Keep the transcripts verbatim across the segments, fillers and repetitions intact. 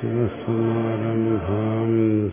സദാശിവസമാരംഭാം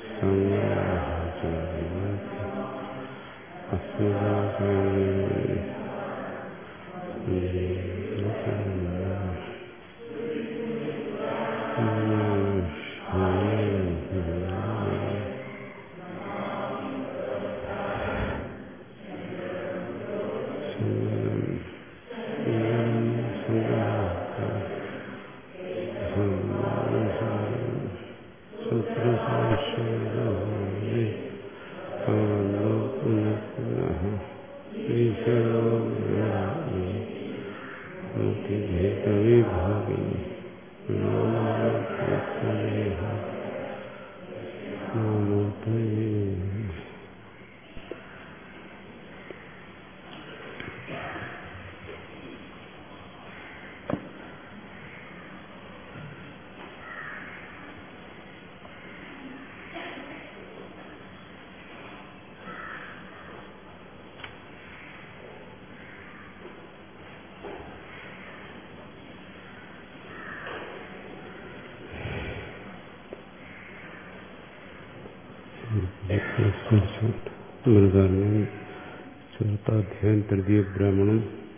ചതുർത്ഥാധ്യായം തൃതീയ ബ്രാഹ്മണം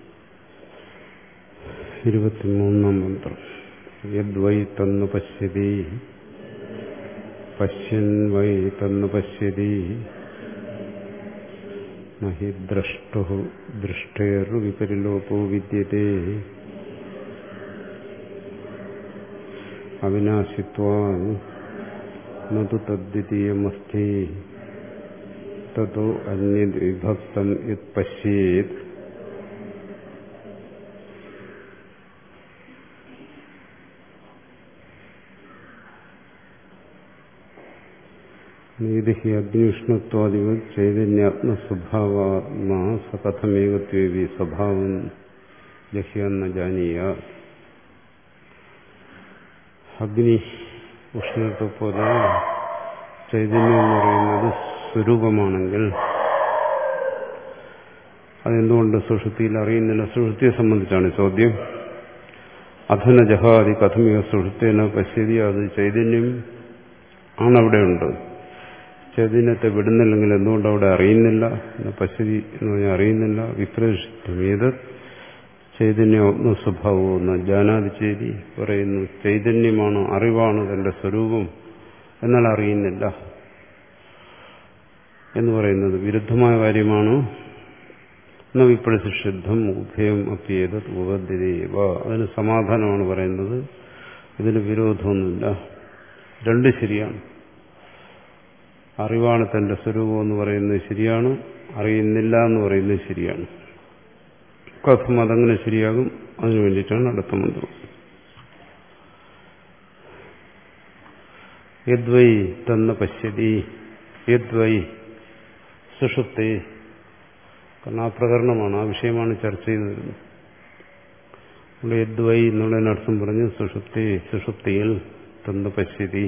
ഇരുപത്തിമൂന്നാം മന്ത്രം. യദ്വൈ തന്നു പശ്യതി പശ്യൻ വൈ തന്നു പശ്യതി നഹി ദ്രഷ്ടു ദൃഷ്ടേർ വിപരിലോപോ വിദ്യത്തെ അവിനാശിത്വാൻ നതു തദ്ദ്വിതീയമസ്തി തതോ അന്യത് വിഭക്തം യത് പശ്യേത് നീതി ഹി അഗ്നിവിഷ്ണുത്വാദിവത് ചൈതന്യാത്മസ്വഭാവാത്മാ സ കഥമേകത്വേവി സ്വഭാവം ജഹ്യാന്ന ജാനീയ. അഗ്നി ഉഷ്ണത്തെ പോലെ ചൈതന്യം എന്ന് പറയുന്നത് സ്വരൂപമാണെങ്കിൽ അതെന്തുകൊണ്ട് സുഷുപ്തിയിൽ അറിയുന്നില്ല? സുഷുപ്തിയെ സംബന്ധിച്ചാണ് ചോദ്യം. അധന ജഹാദി കഥമിക സുഷുപ്തേന പശ്യതി, അത് ചൈതന്യം ആണവിടെ ഉണ്ട്. ചൈതന്യത്തെ വിടുന്നില്ലെങ്കിൽ എന്തുകൊണ്ട് അവിടെ അറിയുന്നില്ല? പശ്യതി എന്ന് പറഞ്ഞാൽ അറിയുന്നില്ല. വിപ്രേഷിതമേത് ചൈതന്യ സ്വഭാവവും എന്ന ജാനാതിചേരി പറയുന്നു. ചൈതന്യമാണ്, അറിവാണ് തന്റെ സ്വരൂപം, എന്നാൽ അറിയുന്നില്ല എന്ന് പറയുന്നത് വിരുദ്ധമായ കാര്യമാണ്. എന്ന വിപ്രസിദ്ധം ഉഭയം അപ്യേത് ഉപദ്ധ്യതേവ. അതിന് സമാധാനമാണ് പറയുന്നത്. ഇതിന് വിരോധമൊന്നുമില്ല, രണ്ട് ശരിയാണ്. അറിവാണ് തന്റെ സ്വരൂപം എന്ന് പറയുന്നത് ശരിയാണ്, അറിയുന്നില്ല എന്ന് പറയുന്നത് ശരിയാണ്. കഥം അതങ്ങനെ ശരിയാകും? അതിനു വേണ്ടിയിട്ടാണ് അടുത്ത മന്ത്രം. യദ്വൈ തന്ന പശ്യതി, യദ്വൈ സുഷുപ്തി. കാരണം ആ പ്രകരണമാണ്, ആ വിഷയമാണ് ചർച്ച ചെയ്തു വരുന്നത്. ഇവിടെ യദ്വൈ എന്നുള്ളതിനർത്ഥം പറഞ്ഞ് സുഷുപ്തി, സുഷുപ്തിയിൽ തന്ന പശ്യതി,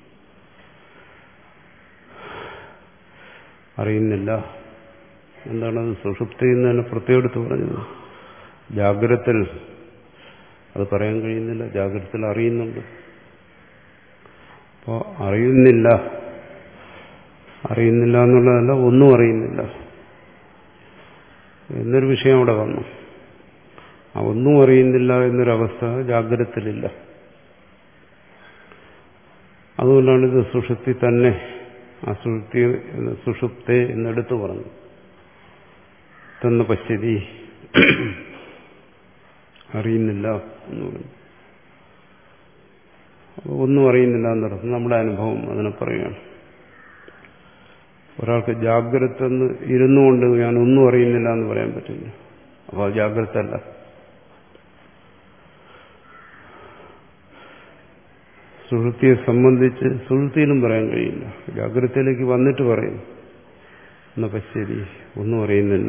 അറിയുന്നില്ല. എന്താണത്? സുഷുപ്തി എന്ന് തന്നെ പ്രത്യേകം എടുത്ത് പറഞ്ഞത്. ജാഗ്രത്തിൽ അത് പറയാൻ കഴിയുന്നില്ല, ജാഗ്രതത്തിൽ അറിയുന്നുണ്ട്. അപ്പോൾ അറിയുന്നില്ല, അറിയുന്നില്ല എന്നുള്ളതല്ല, ഒന്നും അറിയുന്നില്ല എന്നൊരു വിഷയം അവിടെ വന്നു. ആ ഒന്നും അറിയുന്നില്ല എന്നൊരവസ്ഥ ജാഗ്രതത്തിലില്ല. അതുകൊണ്ടാണ് ഇത് സുഷുപ്തി തന്നെ, ആ സുഷുപ്തി സുഷുപ്തേ എന്നെടുത്തു പറഞ്ഞു. തന്ന പശ്യതി, അറിയുന്നില്ല എന്ന് പറഞ്ഞു. ഒന്നും അറിയുന്നില്ല എന്നർത്ഥം നമ്മുടെ അനുഭവം അതിനെ പറയുകയാണ്. ഒരാൾക്ക് ജാഗ്രത എന്ന് ഇരുന്നുകൊണ്ട് ഞാൻ ഒന്നും അറിയുന്നില്ല എന്ന് പറയാൻ പറ്റില്ല. അപ്പോൾ അത് ജാഗ്രത അല്ല. സുഷുപ്തിയെ സംബന്ധിച്ച് സുഷുപ്തിയിലും പറയാൻ കഴിയില്ല. ജാഗ്രതയിലേക്ക് വന്നിട്ട് പറയും എന്ന പശ്യതി, ഒന്നും അറിയുന്നില്ല.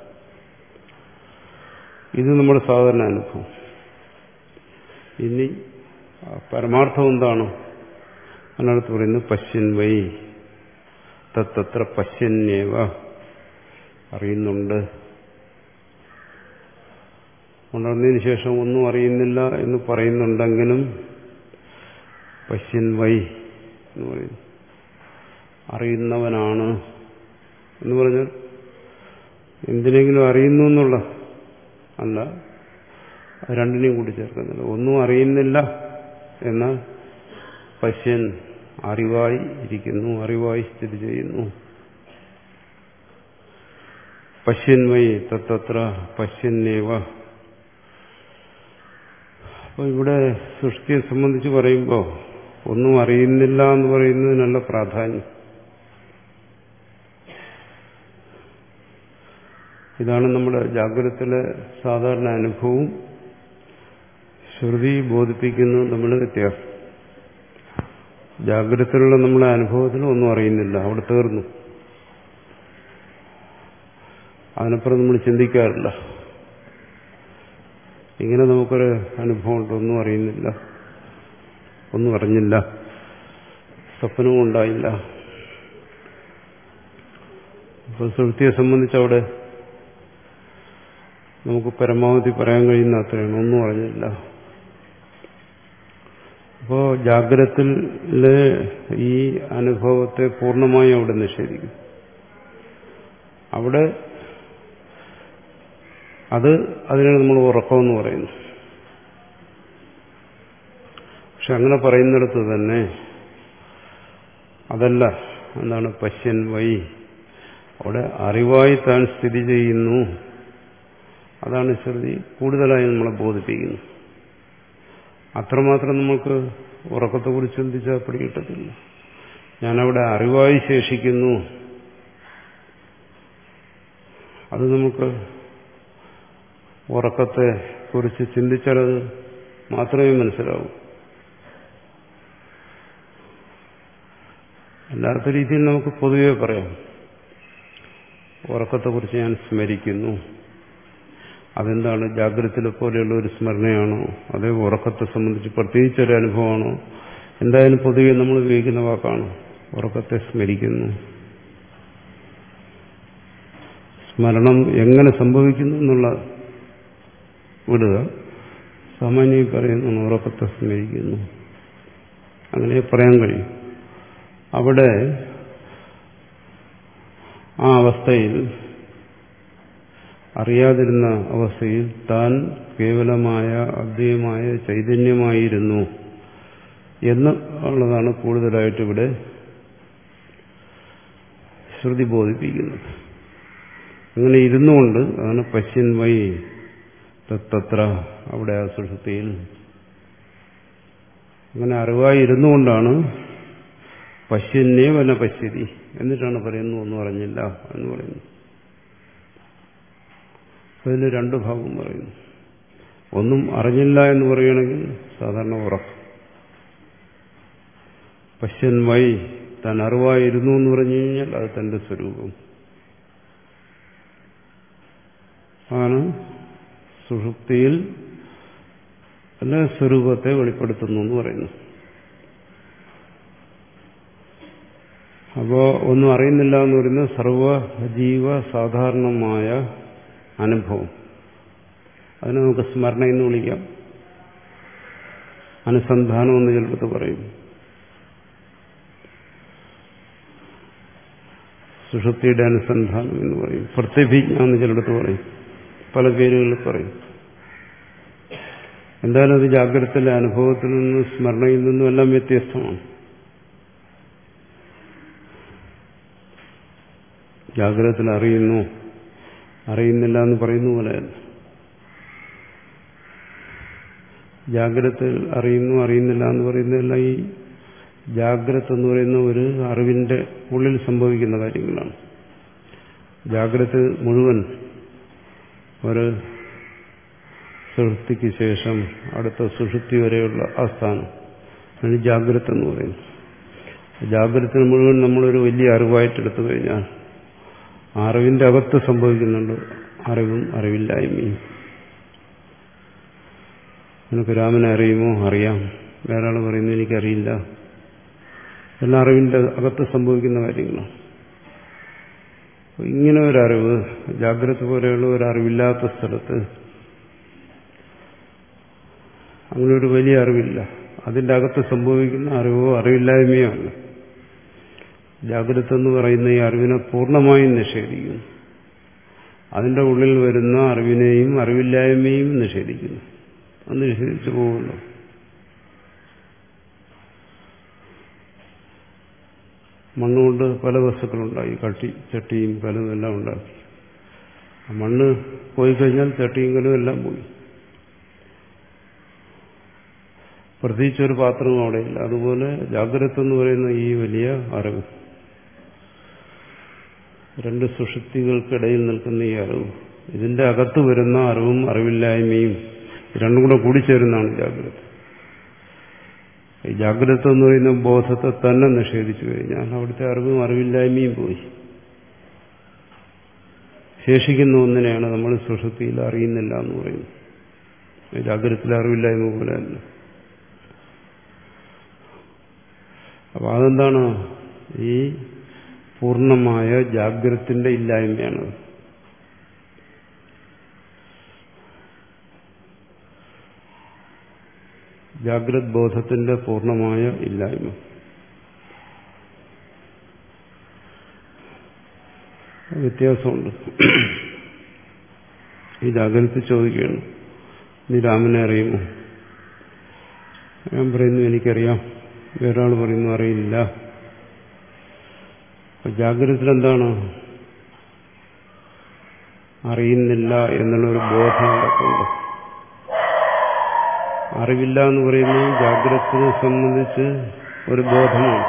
ഇത് നമ്മുടെ സാധാരണ അനുഭവം. ഇനി പരമാർത്ഥം എന്താണ്? അതിനടുത്ത് പറയുന്നത് പശ്യൻ വൈ തത്ര പശ്യന്യേവ, അറിയുന്നുണ്ട്. ഉണർന്നതിന് ശേഷം ഒന്നും അറിയുന്നില്ല എന്ന് പറയുന്നുണ്ടെങ്കിലും പശ്യൻ വൈ എന്ന് പറയുന്നു. അറിയുന്നവനാണ് എന്ന് പറഞ്ഞാൽ എന്തിനെങ്കിലും അറിയുന്നു എന്നുള്ള അല്ല, രണ്ടിനെയും കൂടി ചേർക്കുന്നില്ല. ഒന്നും അറിയുന്നില്ല എന്നാൽ പശ്യൻ അറിവായി ഇരിക്കുന്നു, അറിവായി സ്ഥിതി ചെയ്യുന്നു. പശ്യന്മയി തത്ര പശ്യന്നേവ. അപ്പോൾ ഇവിടെ സൃഷ്ടിയെ സംബന്ധിച്ച് പറയുമ്പോൾ ഒന്നും അറിയുന്നില്ല എന്ന് പറയുന്നതിനുള്ള പ്രാധാന്യം. ഇതാണ് നമ്മുടെ ജാഗ്രതത്തിലെ സാധാരണ അനുഭവവും ശ്രുതി ബോധിപ്പിക്കുന്നതും തമ്മിൽ വ്യത്യാസം. ജാഗ്രതത്തിലുള്ള നമ്മുടെ അനുഭവത്തിൽ ഒന്നും അറിയുന്നില്ല, അവിടെ തീർന്നു. അതിനപ്പുറം നമ്മൾ ചിന്തിക്കാറില്ല. ഇങ്ങനെ നമുക്കൊരു അനുഭവമുണ്ട്, ഒന്നും അറിയുന്നില്ല, ഒന്നും അറിഞ്ഞില്ല, സ്വപ്നവും ഉണ്ടായില്ല. അപ്പോൾ സുഹൃത്തിയെ സംബന്ധിച്ച് അവിടെ നമുക്ക് പരമാവധി പറയാൻ കഴിയുന്ന അത്രയാണ്, ഒന്നും അറിഞ്ഞില്ല. അപ്പോൾ ജാഗ്രതത്തിലെ ഈ അനുഭവത്തെ പൂർണ്ണമായും അവിടെ നിഷേധിക്കും. അവിടെ അത് അതിനാണ് നമ്മൾ ഉറക്കമെന്ന് പറയുന്നു. പക്ഷെ അങ്ങനെ പറയുന്നിടത്ത് തന്നെ അതല്ല, എന്താണ് പശ്യൻ വൈ, അവിടെ അറിവായി താൻ സ്ഥിതി ചെയ്യുന്നു. അതാണ് ശ്രുതി കൂടുതലായി നമ്മളെ ബോധിപ്പിക്കുന്നു. അത്രമാത്രം നമുക്ക് ഉറക്കത്തെക്കുറിച്ച് ചിന്തിച്ചാൽ പിടികിട്ടത്തില്ല. ഞാനവിടെ അറിവായി ശേഷിക്കുന്നു, അത് നമുക്ക് ഉറക്കത്തെ കുറിച്ച് ചിന്തിച്ചാൽ അത് മാത്രമേ മനസ്സിലാവൂ. അല്ലാത്ത രീതിയിൽ നമുക്ക് പൊതുവെ പറയാം, ഉറക്കത്തെക്കുറിച്ച് ഞാൻ സ്മരിക്കുന്നു. അതെന്താണ്, ജാഗ്രതത്തിലെ പോലെയുള്ള ഒരു സ്മരണയാണോ, അതേ ഉറക്കത്തെ സംബന്ധിച്ച് പ്രത്യേകിച്ചൊരു അനുഭവമാണോ? എന്തായാലും പൊതുവെ നമ്മൾ ഉപയോഗിക്കുന്ന വാക്കാണ് ഉറക്കത്തെ സ്മരിക്കുന്നു. സ്മരണം എങ്ങനെ സംഭവിക്കുന്നു എന്നുള്ള വിടുക, സാമാന്യം പറയുന്നു ഉറക്കത്തെ സ്മരിക്കുന്നു, അങ്ങനെ പറയാൻ കഴിയും. അവിടെ ആ അവസ്ഥയിൽ, അറിയാതിരുന്ന അവസ്ഥയിൽ താൻ കേവലമായ അദ്വൈതമായ ചൈതന്യമായിരുന്നു എന്നുള്ളതാണ് കൂടുതലായിട്ട് ഇവിടെ ശ്രുതി ബോധിപ്പിക്കുന്നത്. അങ്ങനെ ഇരുന്നുകൊണ്ട് അതാണ് പശ്യൻ വൈ തത്ര, അവിടെ ആ സുഷുപ്തിയിൽ അങ്ങനെ അറിവായി ഇരുന്നുകൊണ്ടാണ് പശ്യന്നേ വന പശ്യതി, എന്നിട്ടാണ് പറയുന്നു ഒന്നും അറിഞ്ഞില്ല എന്ന് പറയുന്നു. അതിന് രണ്ടു ഭാഗം പറയുന്നു. ഒന്നും അറിഞ്ഞില്ല എന്ന് പറയുകയാണെങ്കിൽ സാധാരണ ഉറക്കം. പശ്യൻ വൈ, താൻ അറിവായിരുന്നു എന്ന് പറഞ്ഞു കഴിഞ്ഞാൽ അത് തന്റെ സ്വരൂപം ആണ്. സുഷുപ്തിയിൽ അല്ല സ്വരൂപത്തെ വെളിപ്പെടുത്തുന്നു എന്ന് പറയുന്നു. അപ്പോ ഒന്നും അറിയുന്നില്ല എന്ന് പറയുന്നത് സർവജീവ സാധാരണമായ അനുഭവം. അതിനെ നമുക്ക് സ്മരണ എന്ന് വിളിക്കാം, അനുസന്ധാനം എന്ന് ചിലടത്ത് പറയും, സുഷുപ്തിയുടെ അനുസന്ധാനം എന്ന് പറയും, പ്രത്യഭിജ്ഞ എന്ന് ചിലടത്ത് പറയും, പല പേരുകളിൽ പറയും. എന്തായാലും അത് ജാഗ്രതത്തിലെ അനുഭവത്തിൽ നിന്നും സ്മരണയിൽ നിന്നും എല്ലാം വ്യത്യസ്തമാണ്. ജാഗ്രതത്തിൽ അറിയുന്നു, അറിയുന്നില്ല എന്ന് പറയുന്ന പോലെയല്ല. ജാഗ്രതത്തിൽ അറിയുന്നു, അറിയുന്നില്ല എന്ന് പറയുന്നതെല്ലാം ഈ ജാഗ്രത എന്ന് പറയുന്ന ഒരു അറിവിന്റെ ഉള്ളിൽ സംഭവിക്കുന്ന കാര്യങ്ങളാണ്. ജാഗ്രത മുഴുവൻ ഒരു സുഷുപ്തിക്ക് ശേഷം അടുത്ത സുഷുപ്തി വരെയുള്ള ആ സ്ഥാനം ആണ് ജാഗ്രത എന്ന് പറയുന്നത്. ജാഗ്രത മുഴുവൻ നമ്മളൊരു വലിയ അറിവായിട്ടെടുത്തു കഴിഞ്ഞാൽ അറിവിന്റെ അകത്ത് സംഭവിക്കുന്നുണ്ട് അറിവും അറിവില്ലായ്മയും. നിനക്ക് രാമനെ അറിയുമോ? അറിയാം. വേറെ ആൾ പറയുന്നു എനിക്കറിയില്ല. എല്ലാം അറിവിന്റെ അകത്ത് സംഭവിക്കുന്ന കാര്യങ്ങളാണ്. ഇങ്ങനെ ഒരറിവ്, ജാഗ്രത പോലെയുള്ള ഒരറിവില്ലാത്ത സ്ഥലത്ത് അങ്ങനെ ഒരു വലിയ അറിവില്ല. അതിൻ്റെ അകത്ത് സംഭവിക്കുന്ന അറിവോ അറിവില്ലായ്മയോ അല്ല. ജാഗ്രത എന്ന് പറയുന്ന ഈ അറിവിനെ പൂർണ്ണമായും നിഷേധിക്കുന്നു. അതിൻ്റെ ഉള്ളിൽ വരുന്ന അറിവിനെയും അറിവില്ലായ്മയും നിഷേധിക്കുന്നു. അത് നിഷേധിച്ചു പോകുമല്ലോ. മണ്ണുകൊണ്ട് പല വസ്തുക്കളുണ്ടായി. കട്ടി ചട്ടിയും കലും എല്ലാം ഉണ്ടാക്കി. ആ മണ്ണ് പോയി കഴിഞ്ഞാൽ ചട്ടിയും കലും എല്ലാം പോയി. പ്രത്യേകിച്ചൊരു പാത്രവും അവിടെയില്ല. അതുപോലെ ജാഗ്രത എന്ന് പറയുന്ന ഈ വലിയ അറിവ്, രണ്ട് സുഷുപ്തികൾക്കിടയിൽ നിൽക്കുന്ന ഈ അറിവ്, ഇതിന്റെ അകത്ത് വരുന്ന അറിവും അറിവില്ലായ്മയും രണ്ടും കൂടെ കൂടിച്ചേരുന്നതാണ് ജാഗ്രത. ഈ ജാഗ്രത എന്ന് പറയുന്ന ബോധത്തെ തന്നെ നിഷേധിച്ചു കഴിഞ്ഞാൽ അവിടുത്തെ അറിവും അറിവില്ലായ്മയും പോയി. ശേഷിക്കുന്ന ഒന്നിനെയാണ് നമ്മൾ സുഷുപ്തിയിൽ അറിയുന്നില്ല എന്ന് പറയുന്നത്. ജാഗ്രതത്തിലെ അറിവില്ലായ്മ പോലെ അല്ല. അപ്പൊ അതെന്താണ്? ഈ പൂർണ്ണമായ ജാഗ്രതത്തിന്റെ ഇല്ലായ്മയാണ്. ജാഗ്രത് ബോധത്തിന്റെ പൂർണ്ണമായ ഇല്ലായ്മ. വ്യത്യാസമുണ്ട്. ഈ ജാഗ്രത ചോദിക്കുകയാണ്, നീ രാമനെ അറിയുമോ? ഞാൻ പറയുന്നു എനിക്കറിയാം. വേറൊരാൾ പറയുന്നു അറിയില്ല. ജാഗ്രതത്തിൽ എന്താണ്? അറിയുന്നില്ല എന്നുള്ളൊരു ബോധം നടക്കുന്നുണ്ട്. അറിവില്ല എന്ന് പറയുന്നത് ജാഗ്രതയെ സംബന്ധിച്ച് ഒരു ബോധമാണ്.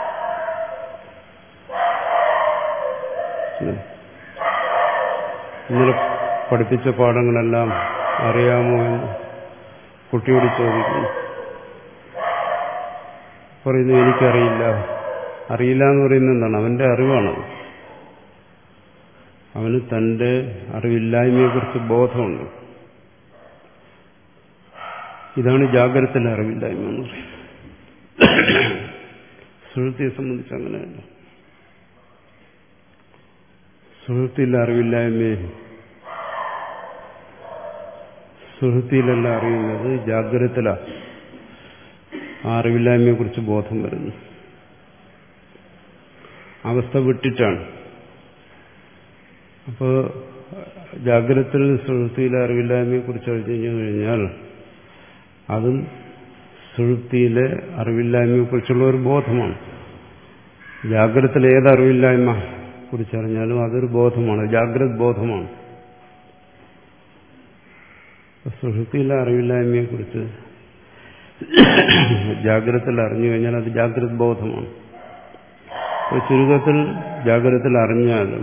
ഇന്നലെ പഠിപ്പിച്ച പാഠങ്ങളെല്ലാം അറിയാമോ എന്ന് കുട്ടിയോട് ചോദിക്കുന്നു. പറയുന്നു എനിക്കറിയില്ല. അറിയില്ല എന്ന് പറയുന്നത് എന്താണ്? അവന്റെ അറിവാണത്. അവന് തന്റെ അറിവില്ലായ്മയെക്കുറിച്ച് ബോധമുണ്ട്. ഇതാണ് ജാഗ്രതത്തിലെ അറിവില്ലായ്മ എന്ന് പറയുന്നത്. സുഷുപ്തിയെ സംബന്ധിച്ച് അങ്ങനെയല്ല. സുഷുപ്തിയിലെ അറിവില്ലായ്മയെ സുഷുപ്തിയിലല്ല അറിയുന്നത്, ജാഗ്രതത്തിലാണ് ആ അറിവില്ലായ്മയെക്കുറിച്ച് ബോധം വരുന്നു. അവസ്ഥ വിട്ടിട്ടാണ്. അപ്പോൾ ജാഗ്രതത്തിൽ സുഷുപ്തിയിലെ അറിവില്ലായ്മയെക്കുറിച്ച് അറിഞ്ഞു കഴിഞ്ഞാൽ അതും സുഷുപ്തിയിലെ അറിവില്ലായ്മയെക്കുറിച്ചുള്ള ഒരു ബോധമാണ്. ജാഗ്രതത്തിൽ ഏത് അറിവില്ലായ്മ കുറിച്ചറിഞ്ഞാലും അതൊരു ബോധമാണ്, ജാഗ്രത് ബോധമാണ്. സുഷുപ്തിയിലെ അറിവില്ലായ്മയെക്കുറിച്ച് ജാഗ്രതത്തിൽ അറിഞ്ഞു കഴിഞ്ഞാൽ അത് ജാഗ്രത് ബോധമാണ്. ചുരുക്കത്തിൽ ജാഗ്രതത്തിൽ അറിഞ്ഞാലും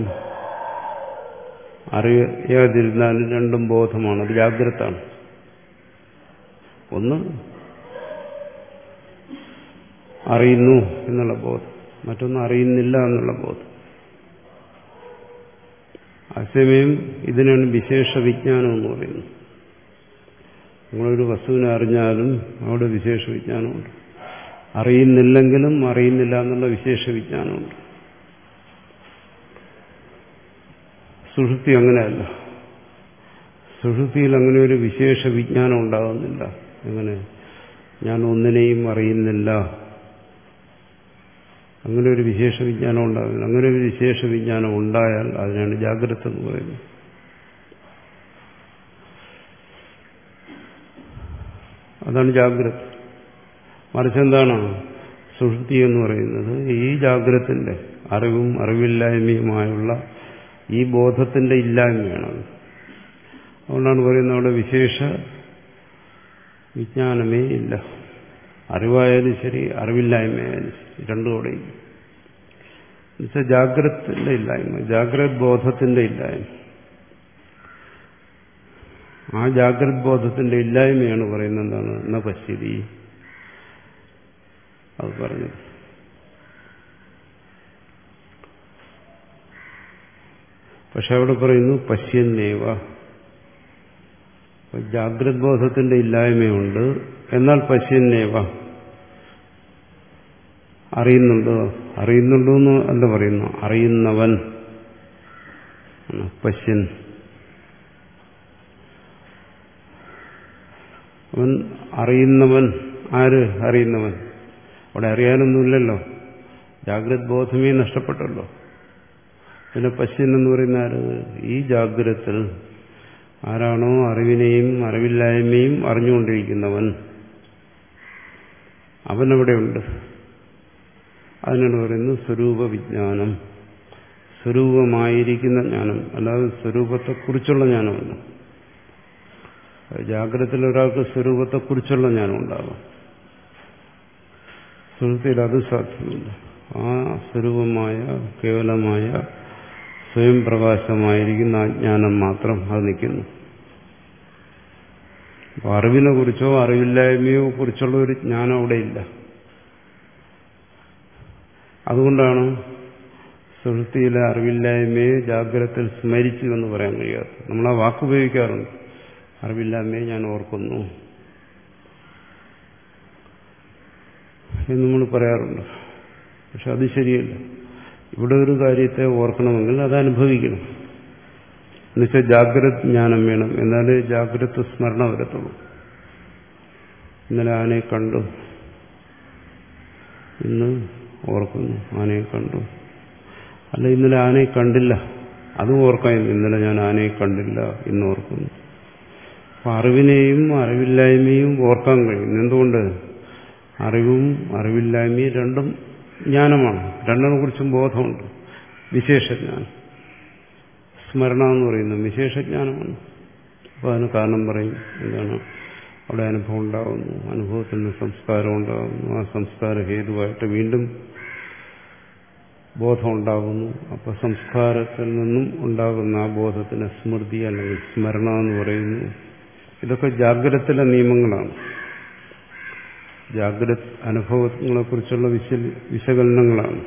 അറിയാതിരുന്നാലും രണ്ടും ബോധമാണ്. അത് ജാഗ്രതാണ്. ഒന്ന് അറിയുന്നു എന്നുള്ള ബോധം, മറ്റൊന്ന് അറിയുന്നില്ല എന്നുള്ള ബോധം. അതേസമയം ഇതിനാണ് വിശേഷ വിജ്ഞാനം എന്ന് പറയുന്നത്. നിങ്ങളൊരു വസ്തുവിനെ അറിഞ്ഞാലും അവിടെ വിശേഷ വിജ്ഞാനമുണ്ട്. അറിയുന്നില്ലെങ്കിലും അറിയുന്നില്ല എന്നുള്ള വിശേഷ വിജ്ഞാനമുണ്ട്. സുഷുപ്തി അങ്ങനെയല്ല. സുഷുപ്തിയിൽ അങ്ങനെ ഒരു വിശേഷ വിജ്ഞാനം ഉണ്ടാകുന്നില്ല. അങ്ങനെ ഞാൻ ഒന്നിനെയും അറിയുന്നില്ല, അങ്ങനെ ഒരു വിശേഷ വിജ്ഞാനം ഉണ്ടാകുന്നില്ല. അങ്ങനെ ഒരു വിശേഷ വിജ്ഞാനം ഉണ്ടായാൽ അതിനാണ് ജാഗ്രത എന്ന് പറയുന്നത്. അതാണ് ജാഗ്രത. മറിച്ച് എന്താണ് സുഷുപ്തി എന്ന് പറയുന്നത്? ഈ ജാഗ്രതത്തിന്റെ അറിവും അറിവില്ലായ്മയുമായുള്ള ഈ ബോധത്തിന്റെ ഇല്ലായ്മയാണത്. അതുകൊണ്ടാണ് പറയുന്നത് അവിടെ വിശേഷ വിജ്ഞാനമേ ഇല്ല. അറിവായാലും ശരി, അറിവില്ലായ്മയായാലും ശരി, രണ്ടും കൂടെ ഇല്ല. എന്നുവെച്ചാൽ ജാഗ്രതത്തിന്റെ ഇല്ലായ്മ, ജാഗ്രത് ബോധത്തിന്റെ ഇല്ലായ്മ. ആ ജാഗ്രത് ബോധത്തിന്റെ ഇല്ലായ്മയാണ് പറയുന്നത് എന്താണ്? എന്ന പശ്യതി അത് പറഞ്ഞത്. പക്ഷെ അവിടെ പറയുന്നു പശ്യന്നേവ. ജാഗ്രത് ബോധത്തിന്റെ ഇല്ലായ്മയുണ്ട്, എന്നാൽ പശ്യന്നേവ അറിയുന്നുണ്ടോ? അറിയുന്നുണ്ടോ എന്ന് അല്ല പറയുന്നു, അറിയുന്നവൻ പശ്യൻ. അവൻ അറിയുന്നവൻ ആര് അറിയുന്നവൻ? അവിടെ അറിയാനൊന്നുമില്ലല്ലോ, ജാഗ്രത് ബോധമേ നഷ്ടപ്പെട്ടല്ലോ. പിന്നെ പശ്യൻ എന്ന് പറയുന്ന ആര്? ഈ ജാഗ്രത്തിൽ ആരാണോ അറിവിനെയും അറിവില്ലായ്മയും അറിഞ്ഞുകൊണ്ടിരിക്കുന്നവൻ, അവനവിടെയുണ്ട്. അതിനാണ് പറയുന്നത് സ്വരൂപ വിജ്ഞാനം. സ്വരൂപമായിരിക്കുന്ന ജ്ഞാനം, അല്ലാതെ സ്വരൂപത്തെക്കുറിച്ചുള്ള ജ്ഞാനമല്ല. ജാഗ്രതത്തിൽ ഒരാൾക്ക് സ്വരൂപത്തെക്കുറിച്ചുള്ള ജ്ഞാനം ഉണ്ടാകാം, സുഹൃത്തിൽ അത് സാധ്യമല്ല. ആ സ്വരൂപമായ കേവലമായ സ്വയം പ്രകാശമായിരിക്കുന്ന ആ ജ്ഞാനം മാത്രം അത് നിൽക്കുന്നു. അപ്പോൾ അറിവിനെ കുറിച്ചോ അറിവില്ലായ്മയോ കുറിച്ചുള്ള ഒരു ജ്ഞാനം അവിടെയില്ല. അതുകൊണ്ടാണ് സുഹൃത്തിയിലെ അറിവില്ലായ്മയെ ജാഗ്രതത്തിൽ സ്മരിച്ചു എന്ന് പറയാൻ കഴിയാത്തത്. നമ്മൾ ആ വാക്കുപയോഗിക്കാറുണ്ട്, അറിവില്ലായ്മയെ ഞാൻ ഓർക്കുന്നു എന്ന് നമ്മൾ പറയാറുണ്ട്. പക്ഷെ അത് ശരിയല്ല. ഇവിടെ ഒരു കാര്യത്തെ ഓർക്കണമെങ്കിൽ അത് അനുഭവിക്കണം. എന്നുവെച്ചാൽ ജാഗ്രത ജ്ഞാനം വേണം, എന്നാലേ ജാഗ്രത സ്മരണ വരത്തുള്ളൂ. ഇന്നലെ ആനയെ കണ്ടു, ഇന്ന് ഓർക്കുന്നു ആനയെ കണ്ടു. അല്ല, ഇന്നലെ ആനയെ കണ്ടില്ല, അതും ഓർക്കാൻ. ഇന്നലെ ഞാൻ ആനയെ കണ്ടില്ല, ഇന്ന് ഓർക്കുന്നു. അപ്പം അറിവിനെയും അറിവില്ലായ്മയും ഓർക്കാൻ കഴിയും. എന്തുകൊണ്ട്? അറിവും അറിവില്ലായ്മയും രണ്ടും ജ്ഞാനമാണ്, രണ്ടിനെ കുറിച്ചും ബോധമുണ്ട്. വിശേഷജ്ഞാനം, സ്മരണ എന്ന് പറയുന്നത് വിശേഷജ്ഞാനമാണ്. അപ്പോൾ അതിന് കാരണം പറയും, എന്താണ്? അവിടെ അനുഭവം ഉണ്ടാകുന്നു, അനുഭവത്തിൽ നിന്ന് സംസ്കാരം ഉണ്ടാകുന്നു, ആ സംസ്കാര ഹേതുവായിട്ട് വീണ്ടും ബോധം ഉണ്ടാകുന്നു. അപ്പോൾ സംസ്കാരത്തിൽ നിന്നും ഉണ്ടാകുന്ന ആ ബോധത്തിന് സ്മൃതി അല്ലെങ്കിൽ സ്മരണ എന്ന് പറയുന്നു. ഇതൊക്കെ ജാഗ്രതത്തിലെ നിയമങ്ങളാണ്. ജാഗ്രത അനുഭവങ്ങളെക്കുറിച്ചുള്ള വിശ വിശകലനങ്ങളാണ്.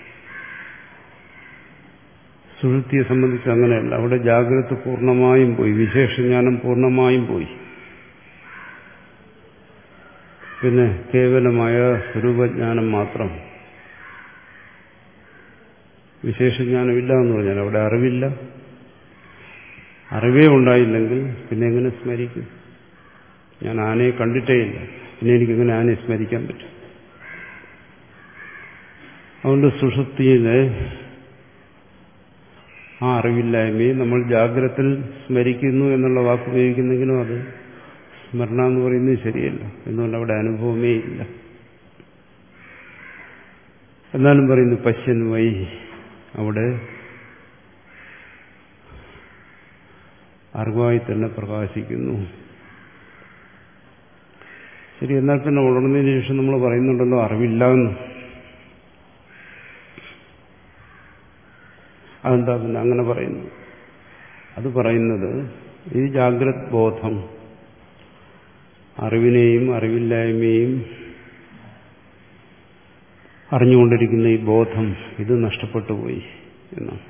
സുഷുപ്തിയെ സംബന്ധിച്ച് അങ്ങനെയല്ല. അവിടെ ജാഗ്രത പൂർണ്ണമായും പോയി, വിശേഷജ്ഞാനം പൂർണ്ണമായും പോയി. പിന്നെ കേവലമായ സ്വരൂപജ്ഞാനം മാത്രം. വിശേഷജ്ഞാനമില്ല എന്ന് പറഞ്ഞാൽ അവിടെ അറിവില്ല. അറിവേ ഉണ്ടായില്ലെങ്കിൽ പിന്നെ എങ്ങനെ സ്മരിക്കും? ഞാൻ ആനയെ കണ്ടിട്ടേ ഇല്ല, പിന്നെ എനിക്കെങ്ങനെ ആനയെ സ്മരിക്കാൻ പറ്റും? അതുകൊണ്ട് സുഷുപ്തിയിലെ ആ അറിവില്ലായ്മയെ നമ്മൾ ജാഗ്രതയിൽ സ്മരിക്കുന്നു എന്നുള്ള വാക്ക് ഉപയോഗിക്കുന്നെങ്കിലും അത് സ്മരണ എന്ന് പറയുന്നത് ശരിയല്ല. എന്തുകൊണ്ട്? അവിടെ അനുഭവമേ ഇല്ല. എന്നാലും പറയുന്നു പശ്യൻ വൈ, അവിടെ അറിവായി തന്നെ പ്രകാശിക്കുന്നു. ശരി, എന്നാൽ പിന്നെ ഉണർന്നതിന് ശേഷം നമ്മൾ പറയുന്നുണ്ടല്ലോ അറിവില്ല എന്ന്. അതെന്താ പിന്നെ അങ്ങനെ പറയുന്നു? അത് പറയുന്നത് ഈ ജാഗ്രത് ബോധം അറിവിനെയും അറിവില്ലായ്മയും അറിഞ്ഞുകൊണ്ടിരിക്കുന്ന ഈ ബോധം ഇത് നഷ്ടപ്പെട്ടു പോയി എന്നാണ്.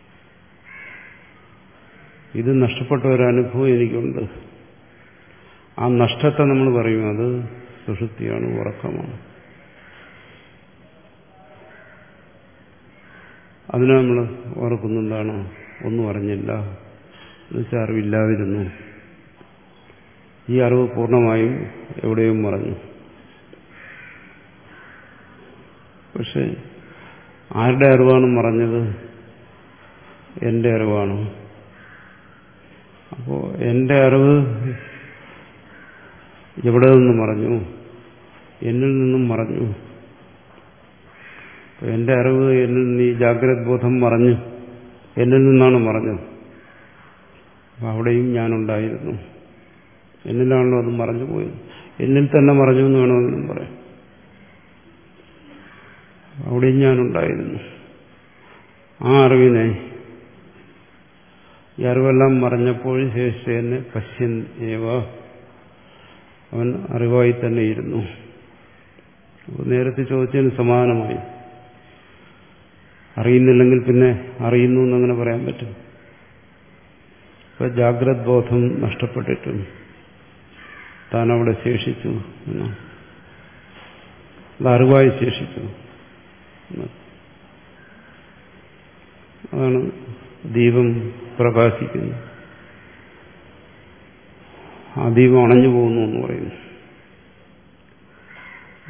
ഇത് നഷ്ടപ്പെട്ട ഒരനുഭവം എനിക്കുണ്ട്. ആ നഷ്ടത്തെ നമ്മൾ പറയും അത് സുഷുപ്തിയാണ്, ഉറക്കമാണ്. അതിനെ നമ്മൾ ഓർക്കുന്നെന്താണ്? ഒന്നും അറിഞ്ഞില്ല, എന്നുവെച്ചാൽ അറിവില്ലാതിരുന്നു. ഈ അറിവ് പൂർണ്ണമായും എവിടെയും മറഞ്ഞു. പക്ഷെ ആരുടെ അറിവാണ് മറഞ്ഞത്? എന്റെ അറിവാണ്. അപ്പോൾ എന്റെ അറിവ് എവിടെ നിന്നും മറഞ്ഞു? എന്നിൽ നിന്നും മറഞ്ഞു. എന്റെ അറിവ് എന്നിൽ നിന്ന് ഈ ജാഗ്രത് ബോധം മറഞ്ഞു, എന്നിൽ നിന്നാണ് മറഞ്ഞത്. അപ്പം അവിടെയും ഞാനുണ്ടായിരുന്നു. എന്നിലാണല്ലോ അത് മറഞ്ഞു പോയത്. എന്നിൽ തന്നെ മറഞ്ഞു എന്ന് വേണമെങ്കിലും പറയാം. അവിടെയും ഞാനുണ്ടായിരുന്നു. ആ അറിവിനെ, ഈ അറിവെല്ലാം മറഞ്ഞപ്പോൾ ശേഷിച്ചെന്നെ പശ്യൻ ഏവ, അവൻ അറിവായി തന്നെ ഇരുന്നു. അപ്പോൾ നേരത്തെ ചോദിച്ചതിന് സമാനമായി. അറിയുന്നില്ലെങ്കിൽ പിന്നെ അറിയുന്നു എന്നങ്ങനെ പറയാൻ പറ്റും? ഇപ്പൊ ജാഗ്രത് ബോധം നഷ്ടപ്പെട്ടിട്ടും താൻ അവിടെ ശേഷിച്ചു, അത് അറിവായി ശേഷിച്ചു. അതാണ് ദീപം പ്രകാശിക്കുന്നു, ആ ദീപം അണഞ്ഞു പോകുന്നു എന്ന് പറയുന്നു.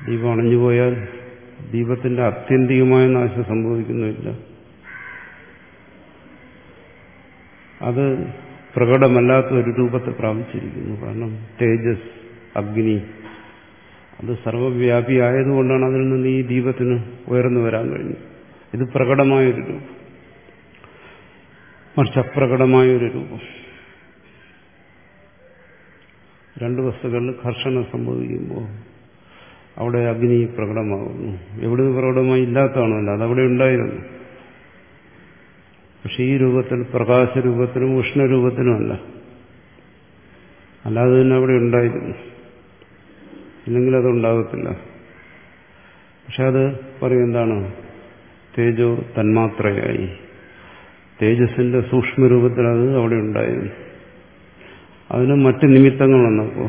ദീപം അണഞ്ഞുപോയാൽ ദീപത്തിന്റെ ആത്യന്തികമായ നാശം സംഭവിക്കുന്നില്ല. അത് പ്രകടമല്ലാത്ത ഒരു രൂപത്തെ പ്രാപിച്ചിരിക്കുന്നു. കാരണം തേജസ്, അഗ്നി അത് സർവവ്യാപിയായതുകൊണ്ടാണ് അതിൽ നിന്ന് ഈ ദീപത്തിന് ഉയർന്നു വരാൻ കഴിഞ്ഞത്. ഇത് പ്രകടമായൊരു രൂപം, മറിച്ച് അപ്രകടമായൊരു രൂപം. രണ്ട് വസ്തുക്കളിൽ ഘർഷണം സംഭവിക്കുമ്പോൾ അവിടെ അഗ്നി പ്രകടമാകുന്നു. എവിടെ പ്രകടമായി ഇല്ലാത്തതാണല്ല, അതവിടെ ഉണ്ടായിരുന്നു. പക്ഷെ ഈ രൂപത്തിൽ പ്രകാശരൂപത്തിനും ഉഷ്ണരൂപത്തിനുമല്ല, അല്ലാതെ തന്നെ അവിടെ ഉണ്ടായിരുന്നു. ഇല്ലെങ്കിൽ അതുണ്ടാകത്തില്ല. പക്ഷെ അത് പറയും എന്താണ്? തേജോ തന്മാത്രയായി, തേജസ്സിന്റെ സൂക്ഷ്മരൂപത്തിൽ അത് അവിടെ ഉണ്ടായിരുന്നു. അതിന് മറ്റ് നിമിത്തങ്ങൾ വന്നപ്പോൾ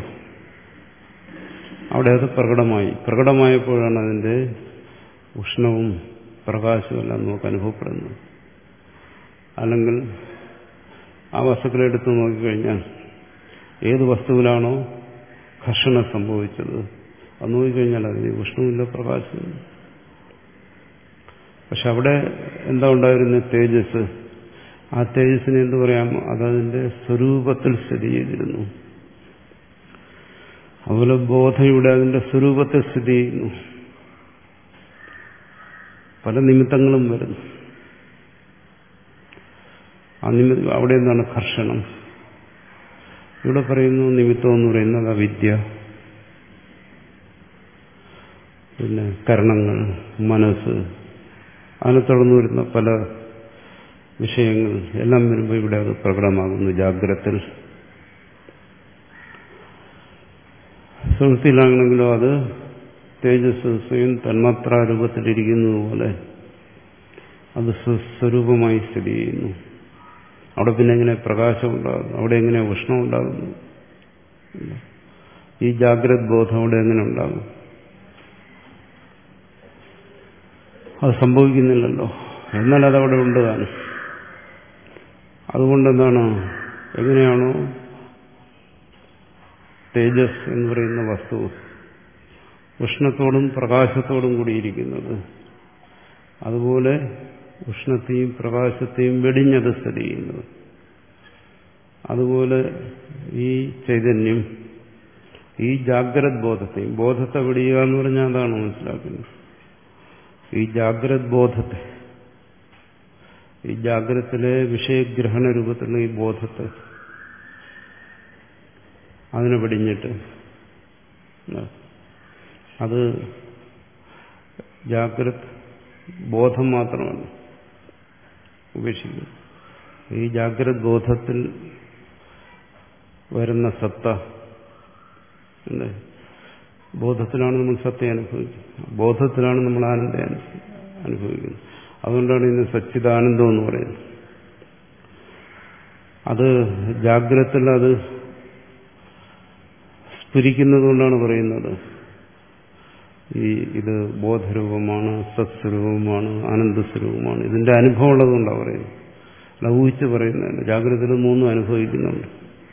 അവിടെ അത് പ്രകടമായി. പ്രകടമായപ്പോഴാണ് അതിന്റെ ഉഷ്ണവും പ്രകാശവും എല്ലാം നമുക്ക് അനുഭവപ്പെടുന്നത്. അല്ലെങ്കിൽ ആ വസ്തുക്കളെടുത്ത് നോക്കിക്കഴിഞ്ഞാൽ ഏത് വസ്തുവിലാണോ ഘർഷണം സംഭവിച്ചത് അത് നോക്കിക്കഴിഞ്ഞാൽ അതിന് ഉഷ്ണമില്ല, പ്രകാശമില്ല. പക്ഷെ അവിടെ എന്താ ഉണ്ടായിരുന്നത്? തേജസ്. ആ തേജസ്സിനെ എന്ത് പറയാം? അതതിന്റെ സ്വരൂപത്തിൽ സ്ഥിതി ചെയ്തിരുന്നു. അതുപോലെ ബോധം ഇവിടെ അതിന്റെ സ്വരൂപത്തിൽ സ്ഥിതി ചെയ്യുന്നു. പല നിമിത്തങ്ങളും വരുന്നു. ആ നിമിത്തം അവിടെ എന്താണ്? ഘർഷണം. ഇവിടെ പറയുന്നു നിമിത്തം എന്ന് പറയുന്നത് അവിദ്യ, പിന്നെ കരണങ്ങൾ, മനസ്സ്, അതിനെ തുടർന്ന് വരുന്ന പല വിഷയങ്ങൾ എല്ലാം വരുമ്പോൾ ഇവിടെ അത് പ്രകടമാകുന്നു. ജാഗ്രത്തിൽ. സുഹൃത്തിലാണെങ്കിലോ അത് തേജസ് സ്വയം തന്മാത്രാ രൂപത്തിലിരിക്കുന്നത് പോലെ അത് സ്വസ്വരൂപമായി സ്ഥിതി ചെയ്യുന്നു. അവിടെ പിന്നെ എങ്ങനെ പ്രകാശം ഉണ്ടാകുന്നു? അവിടെ എങ്ങനെ ഉഷ്ണം ഉണ്ടാകുന്നു? ഈ ജാഗ്രത് ബോധം അവിടെ എങ്ങനെ ഉണ്ടാകും? അത് സംഭവിക്കുന്നില്ലല്ലോ. എന്നാൽ അതവിടെ ഉണ്ട് താനും. അതുകൊണ്ടെന്താണ്? എങ്ങനെയാണോ തേജസ് എന്ന് പറയുന്ന വസ്തു ഉഷ്ണത്തോടും പ്രകാശത്തോടും കൂടിയിരിക്കുന്നത്, അതുപോലെ ഉഷ്ണത്തെയും പ്രകാശത്തെയും വെടിഞ്ഞത് സ്ഥിതി ചെയ്യുന്നത്. അതുപോലെ ഈ ചൈതന്യം ഈ ജാഗ്രത് ബോധത്തെയും, ബോധത്തെ വെടിയുക എന്ന് പറഞ്ഞാൽ അതാണ് മനസ്സിലാക്കുന്നത്. ഈ ജാഗ്രത് ബോധത്തെ, ഈ ജാഗ്രത്തിലെ വിഷയഗ്രഹണ രൂപത്തിലുള്ള ഈ ബോധത്തെ അതിനെ വെടിഞ്ഞിട്ട് അത് ജാഗ്രത് ബോധം മാത്രമല്ല ഉപേക്ഷിക്കുന്നു. ഈ ജാഗ്രത് ബോധത്തിൽ വരുന്ന സത്ത, അല്ലേ? ബോധത്തിലാണ് നമ്മൾ സത്യം അനുഭവിക്കുന്നത്, ബോധത്തിലാണ് നമ്മൾ ആനന്ദം അനുഭവിക്കുന്നത്. അതുകൊണ്ടാണ് ഇന്ന് സച്ചിദാനന്ദം എന്ന് പറയുന്നത്. അത് ജാഗ്രതത്തിൽ അത് സ്ഫുരിക്കുന്നത് കൊണ്ടാണ് പറയുന്നത് ഈ ഇത് ബോധരൂപമാണ്, സത്സ്വരൂപമാണ്, ആനന്ദസ്വരൂപമാണ്. ഇതിന്റെ അനുഭവം ഉള്ളതുകൊണ്ടാണ് പറയുന്നത്. അല്ല ഊഹിച്ച് പറയുന്നതല്ല. ജാഗ്രതയിൽ മൂന്നും അനുഭവിക്കുന്നുണ്ട്.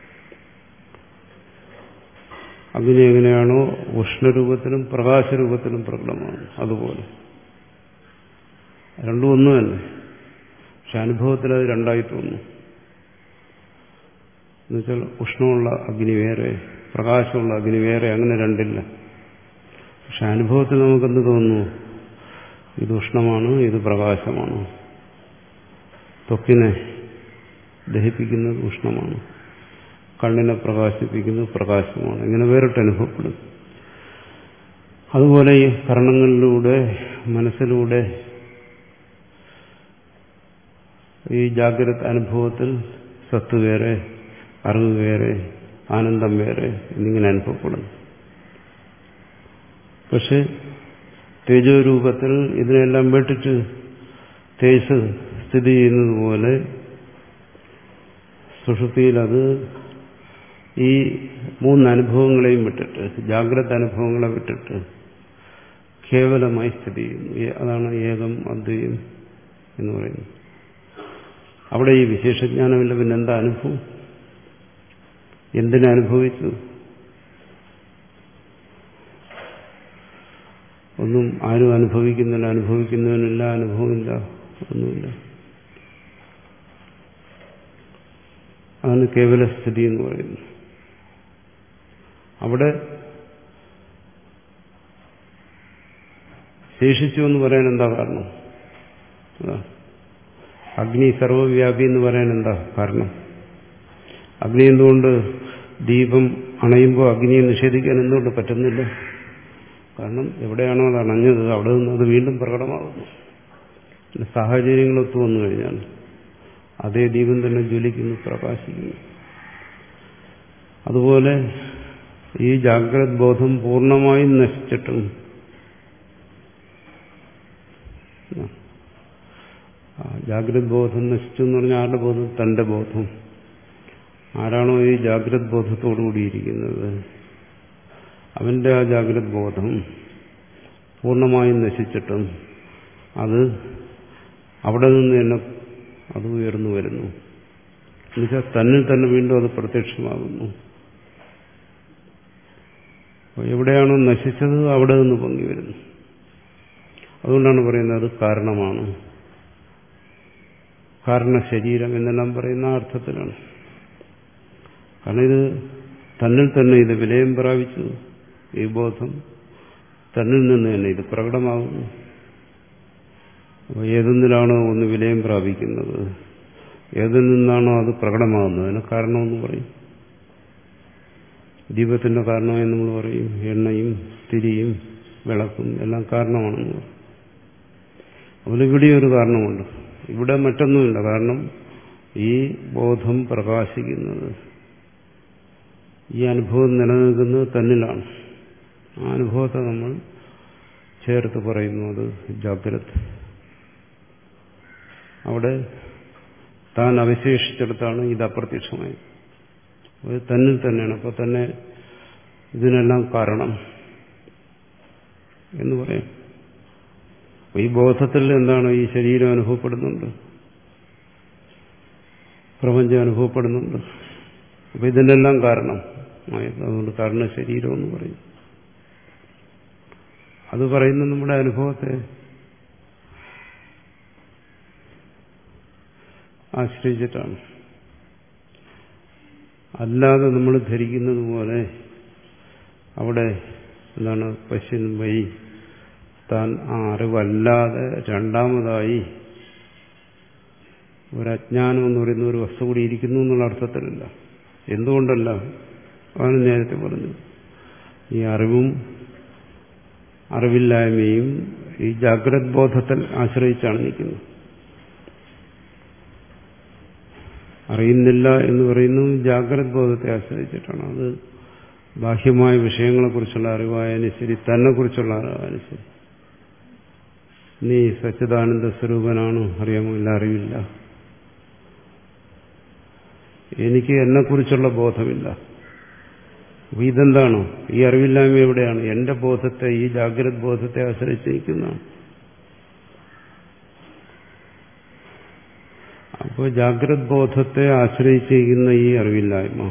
അഗ്നി എങ്ങനെയാണോ ഉഷ്ണരൂപത്തിലും പ്രകാശരൂപത്തിലും പ്രകടമാണ്, അതുപോലെ രണ്ടും ഒന്നു തന്നെ. പക്ഷെ അനുഭവത്തിൽ അത് രണ്ടായി തോന്നുന്നു. എന്നുവെച്ചാൽ ഉഷ്ണമുള്ള അഗ്നി വേറെ, പ്രകാശമുള്ള അഗ്നി വേറെ, അങ്ങനെ രണ്ടില്ല. പക്ഷെ അനുഭവത്തിൽ നമുക്കെന്ത് തോന്നുന്നു? ഇത് ഉഷ്ണമാണ്, ഇത് പ്രകാശമാണ്. ത്വക്കിനെ ദഹിപ്പിക്കുന്നത് ഉഷ്ണമാണ്, കണ്ണിനെ പ്രകാശിപ്പിക്കുന്നത് പ്രകാശമാണ്. ഇങ്ങനെ വേറിട്ട് അനുഭവപ്പെടും. അതുപോലെ ഈ കർണങ്ങളിലൂടെ, മനസ്സിലൂടെ ഈ ജാഗ്രത അനുഭവത്തിൽ സത്ത് വേറെ, അറിവ് വേറെ, ആനന്ദം വേറെ എന്നിങ്ങനെ അനുഭവപ്പെടുന്നു. പക്ഷെ തേജോരൂപത്തിൽ ഇതിനെല്ലാം വെട്ടിട്ട് തേജസ് സ്ഥിതി ചെയ്യുന്നത് പോലെ സുഷുപ്തിയിൽ അത് ഈ മൂന്ന് അനുഭവങ്ങളെയും വിട്ടിട്ട്, ജാഗ്രത അനുഭവങ്ങളെ വിട്ടിട്ട് കേവലമായി സ്ഥിതി ചെയ്യുന്നു. അതാണ് ഏകം അദ്വൈതം എന്ന് പറയുന്നത്. അവിടെ ഈ വിശേഷജ്ഞാനമില്ല, പിന്നെ എന്താ അനുഭവം? എന്തിനനുഭവിച്ചു? ഒന്നും ആരും അനുഭവിക്കുന്നില്ല, അനുഭവിക്കുന്നതിനില്ല, അനുഭവമില്ല, ഒന്നുമില്ല. അതാണ് കേവലസ്ഥിതി എന്ന് പറയുന്നത്. അവിടെ ശേഷിച്ചു എന്ന് പറയാൻ എന്താ കാരണം? അഗ്നി സർവവ്യാപി എന്ന് പറയാൻ എന്താ കാരണം? അഗ്നി എന്തുകൊണ്ട് ദീപം അണയുമ്പോൾ അഗ്നിയെ നിഷേധിക്കാൻ എന്തുകൊണ്ട് പറ്റുന്നില്ല? കാരണം എവിടെയാണോ അത് അണഞ്ഞത് അവിടെ നിന്ന് അത് വീണ്ടും പ്രകടമാകുന്നു. സാഹചര്യങ്ങളൊത്തു വന്നു കഴിഞ്ഞാൽ അതേ ദീപം തന്നെ ജ്വലിക്കുന്നു, പ്രകാശിക്കുന്നു. അതുപോലെ ഈ ജാഗ്രത് ബോധം പൂർണ്ണമായും നശിച്ചിട്ടും ജാഗ്രത് ബോധം നശിച്ചു എന്ന് പറഞ്ഞാൽ ആരുടെ ബോധം? തന്റെ ബോധം. ആരാണോ ഈ ജാഗ്രത് ബോധത്തോടുകൂടിയിരിക്കുന്നത് അവന്റെ ആ ജാഗ്രത് ബോധം പൂർണ്ണമായും നശിച്ചിട്ടും അത് അവിടെ നിന്ന് തന്നെ അത് ഉയർന്നു വരുന്നു. എന്നുവെച്ചാൽ തന്നിൽ തന്നെ വീണ്ടും അത് പ്രത്യക്ഷമാകുന്നു. എവിടെയാണോ നശിച്ചത് അവിടെ നിന്ന് പൊങ്ങി വരുന്നു. അതുകൊണ്ടാണ് പറയുന്നത് അത് കാരണമാണ്, കാരണശരീരം എന്നെല്ലാം പറയുന്ന ആ അർത്ഥത്തിലാണ്. കാരണം ഇത് തന്നിൽ തന്നെ ഇത് വിലയം പ്രാപിച്ചു. ഈ ബോധം തന്നിൽ നിന്ന് തന്നെ ഇത് പ്രകടമാകുന്നു. അപ്പോൾ ഏതൊന്നിലാണോ ഒന്ന് വിലയം പ്രാപിക്കുന്നത്, ഏതിൽ നിന്നാണോ അത് പ്രകടമാകുന്നത് അതിന് കാരണമെന്ന് പറയും. ദീപത്തിന്റെ കാരണമായി നമ്മൾ പറയും എണ്ണയും തിരിയും വിളക്കും എല്ലാം കാരണമാണെന്ന് പറയും. അതുപോലെ ഇവിടെ ഒരു കാരണമുണ്ട്. ഇവിടെ മറ്റൊന്നുമില്ല. കാരണം ഈ ബോധം പ്രകാശിക്കുന്നത്, ഈ അനുഭവം നിലനിൽക്കുന്നത് തന്നിലാണ്. ആ അനുഭവത്തെ നമ്മൾ ചേർത്ത് പറയുന്നു അത് ജാഗ്രത്. അവിടെ താൻ അവശേഷിച്ചിടത്താണ് ഇത് അപ്രത്യക്ഷമായി. അത് തന്നിൽ തന്നെയാണ്. അപ്പോൾ തന്നെ ഇതിനെല്ലാം കാരണം എന്ന് പറയാം. ഈ ബോധത്തിൽ എന്താണ്? ഈ ശരീരം അനുഭവപ്പെടുന്നുണ്ട്, പ്രപഞ്ചം അനുഭവപ്പെടുന്നുണ്ട്. അപ്പൊ ഇതിനെല്ലാം കാരണം. അതുകൊണ്ട് കാരണ ശരീരം എന്ന് പറയും. അത് പറയുന്ന നമ്മുടെ അനുഭവത്തെ ആശ്രയിച്ചിട്ടാണ്. അല്ലാതെ നമ്മൾ ധരിക്കുന്നത് പോലെ അവിടെ എന്താണ് പശ്യൻ വഴി താൻ ആ അറിവല്ലാതെ രണ്ടാമതായി ഒരജ്ഞാനം എന്ന് പറയുന്ന ഒരു വസ്തു കൂടി ഇരിക്കുന്നു എന്നുള്ള അർത്ഥത്തിലല്ല. എന്തുകൊണ്ടല്ല? അതാണ് നേരത്തെ പറഞ്ഞു. ഈ അറിവും അറിവില്ലായ്മയും ഈ ജാഗ്രത് ബോധത്തിൽ ആശ്രയിച്ചാണ് നിൽക്കുന്നത്. അറിയുന്നില്ല എന്ന് പറയുന്നത് ജാഗ്രത് ബോധത്തെ ആശ്രയിച്ചിട്ടാണ്. അത് ബാഹ്യമായ വിഷയങ്ങളെക്കുറിച്ചുള്ള അറിവായാലും ശരി, തന്നെക്കുറിച്ചുള്ള അറിവായാലും ശരി. നീ സച്ചിദാനന്ദ സ്വരൂപനാണോ? അറിയാമോ? ഇല്ല, അറിവില്ല. എനിക്ക് എന്നെക്കുറിച്ചുള്ള ബോധമില്ല. അപ്പൊ ഇതെന്താണോ? ഈ അറിവില്ലായ്മ എവിടെയാണ്? എന്റെ ബോധത്തെ, ഈ ജാഗ്രത് ബോധത്തെ ആശ്രയിച്ചിരിക്കുന്നതാണ്. അപ്പോൾ ജാഗ്രത് ബോധത്തെ ആശ്രയിച്ചിരിക്കുന്ന ഈ അറിവില്ലായ്മ,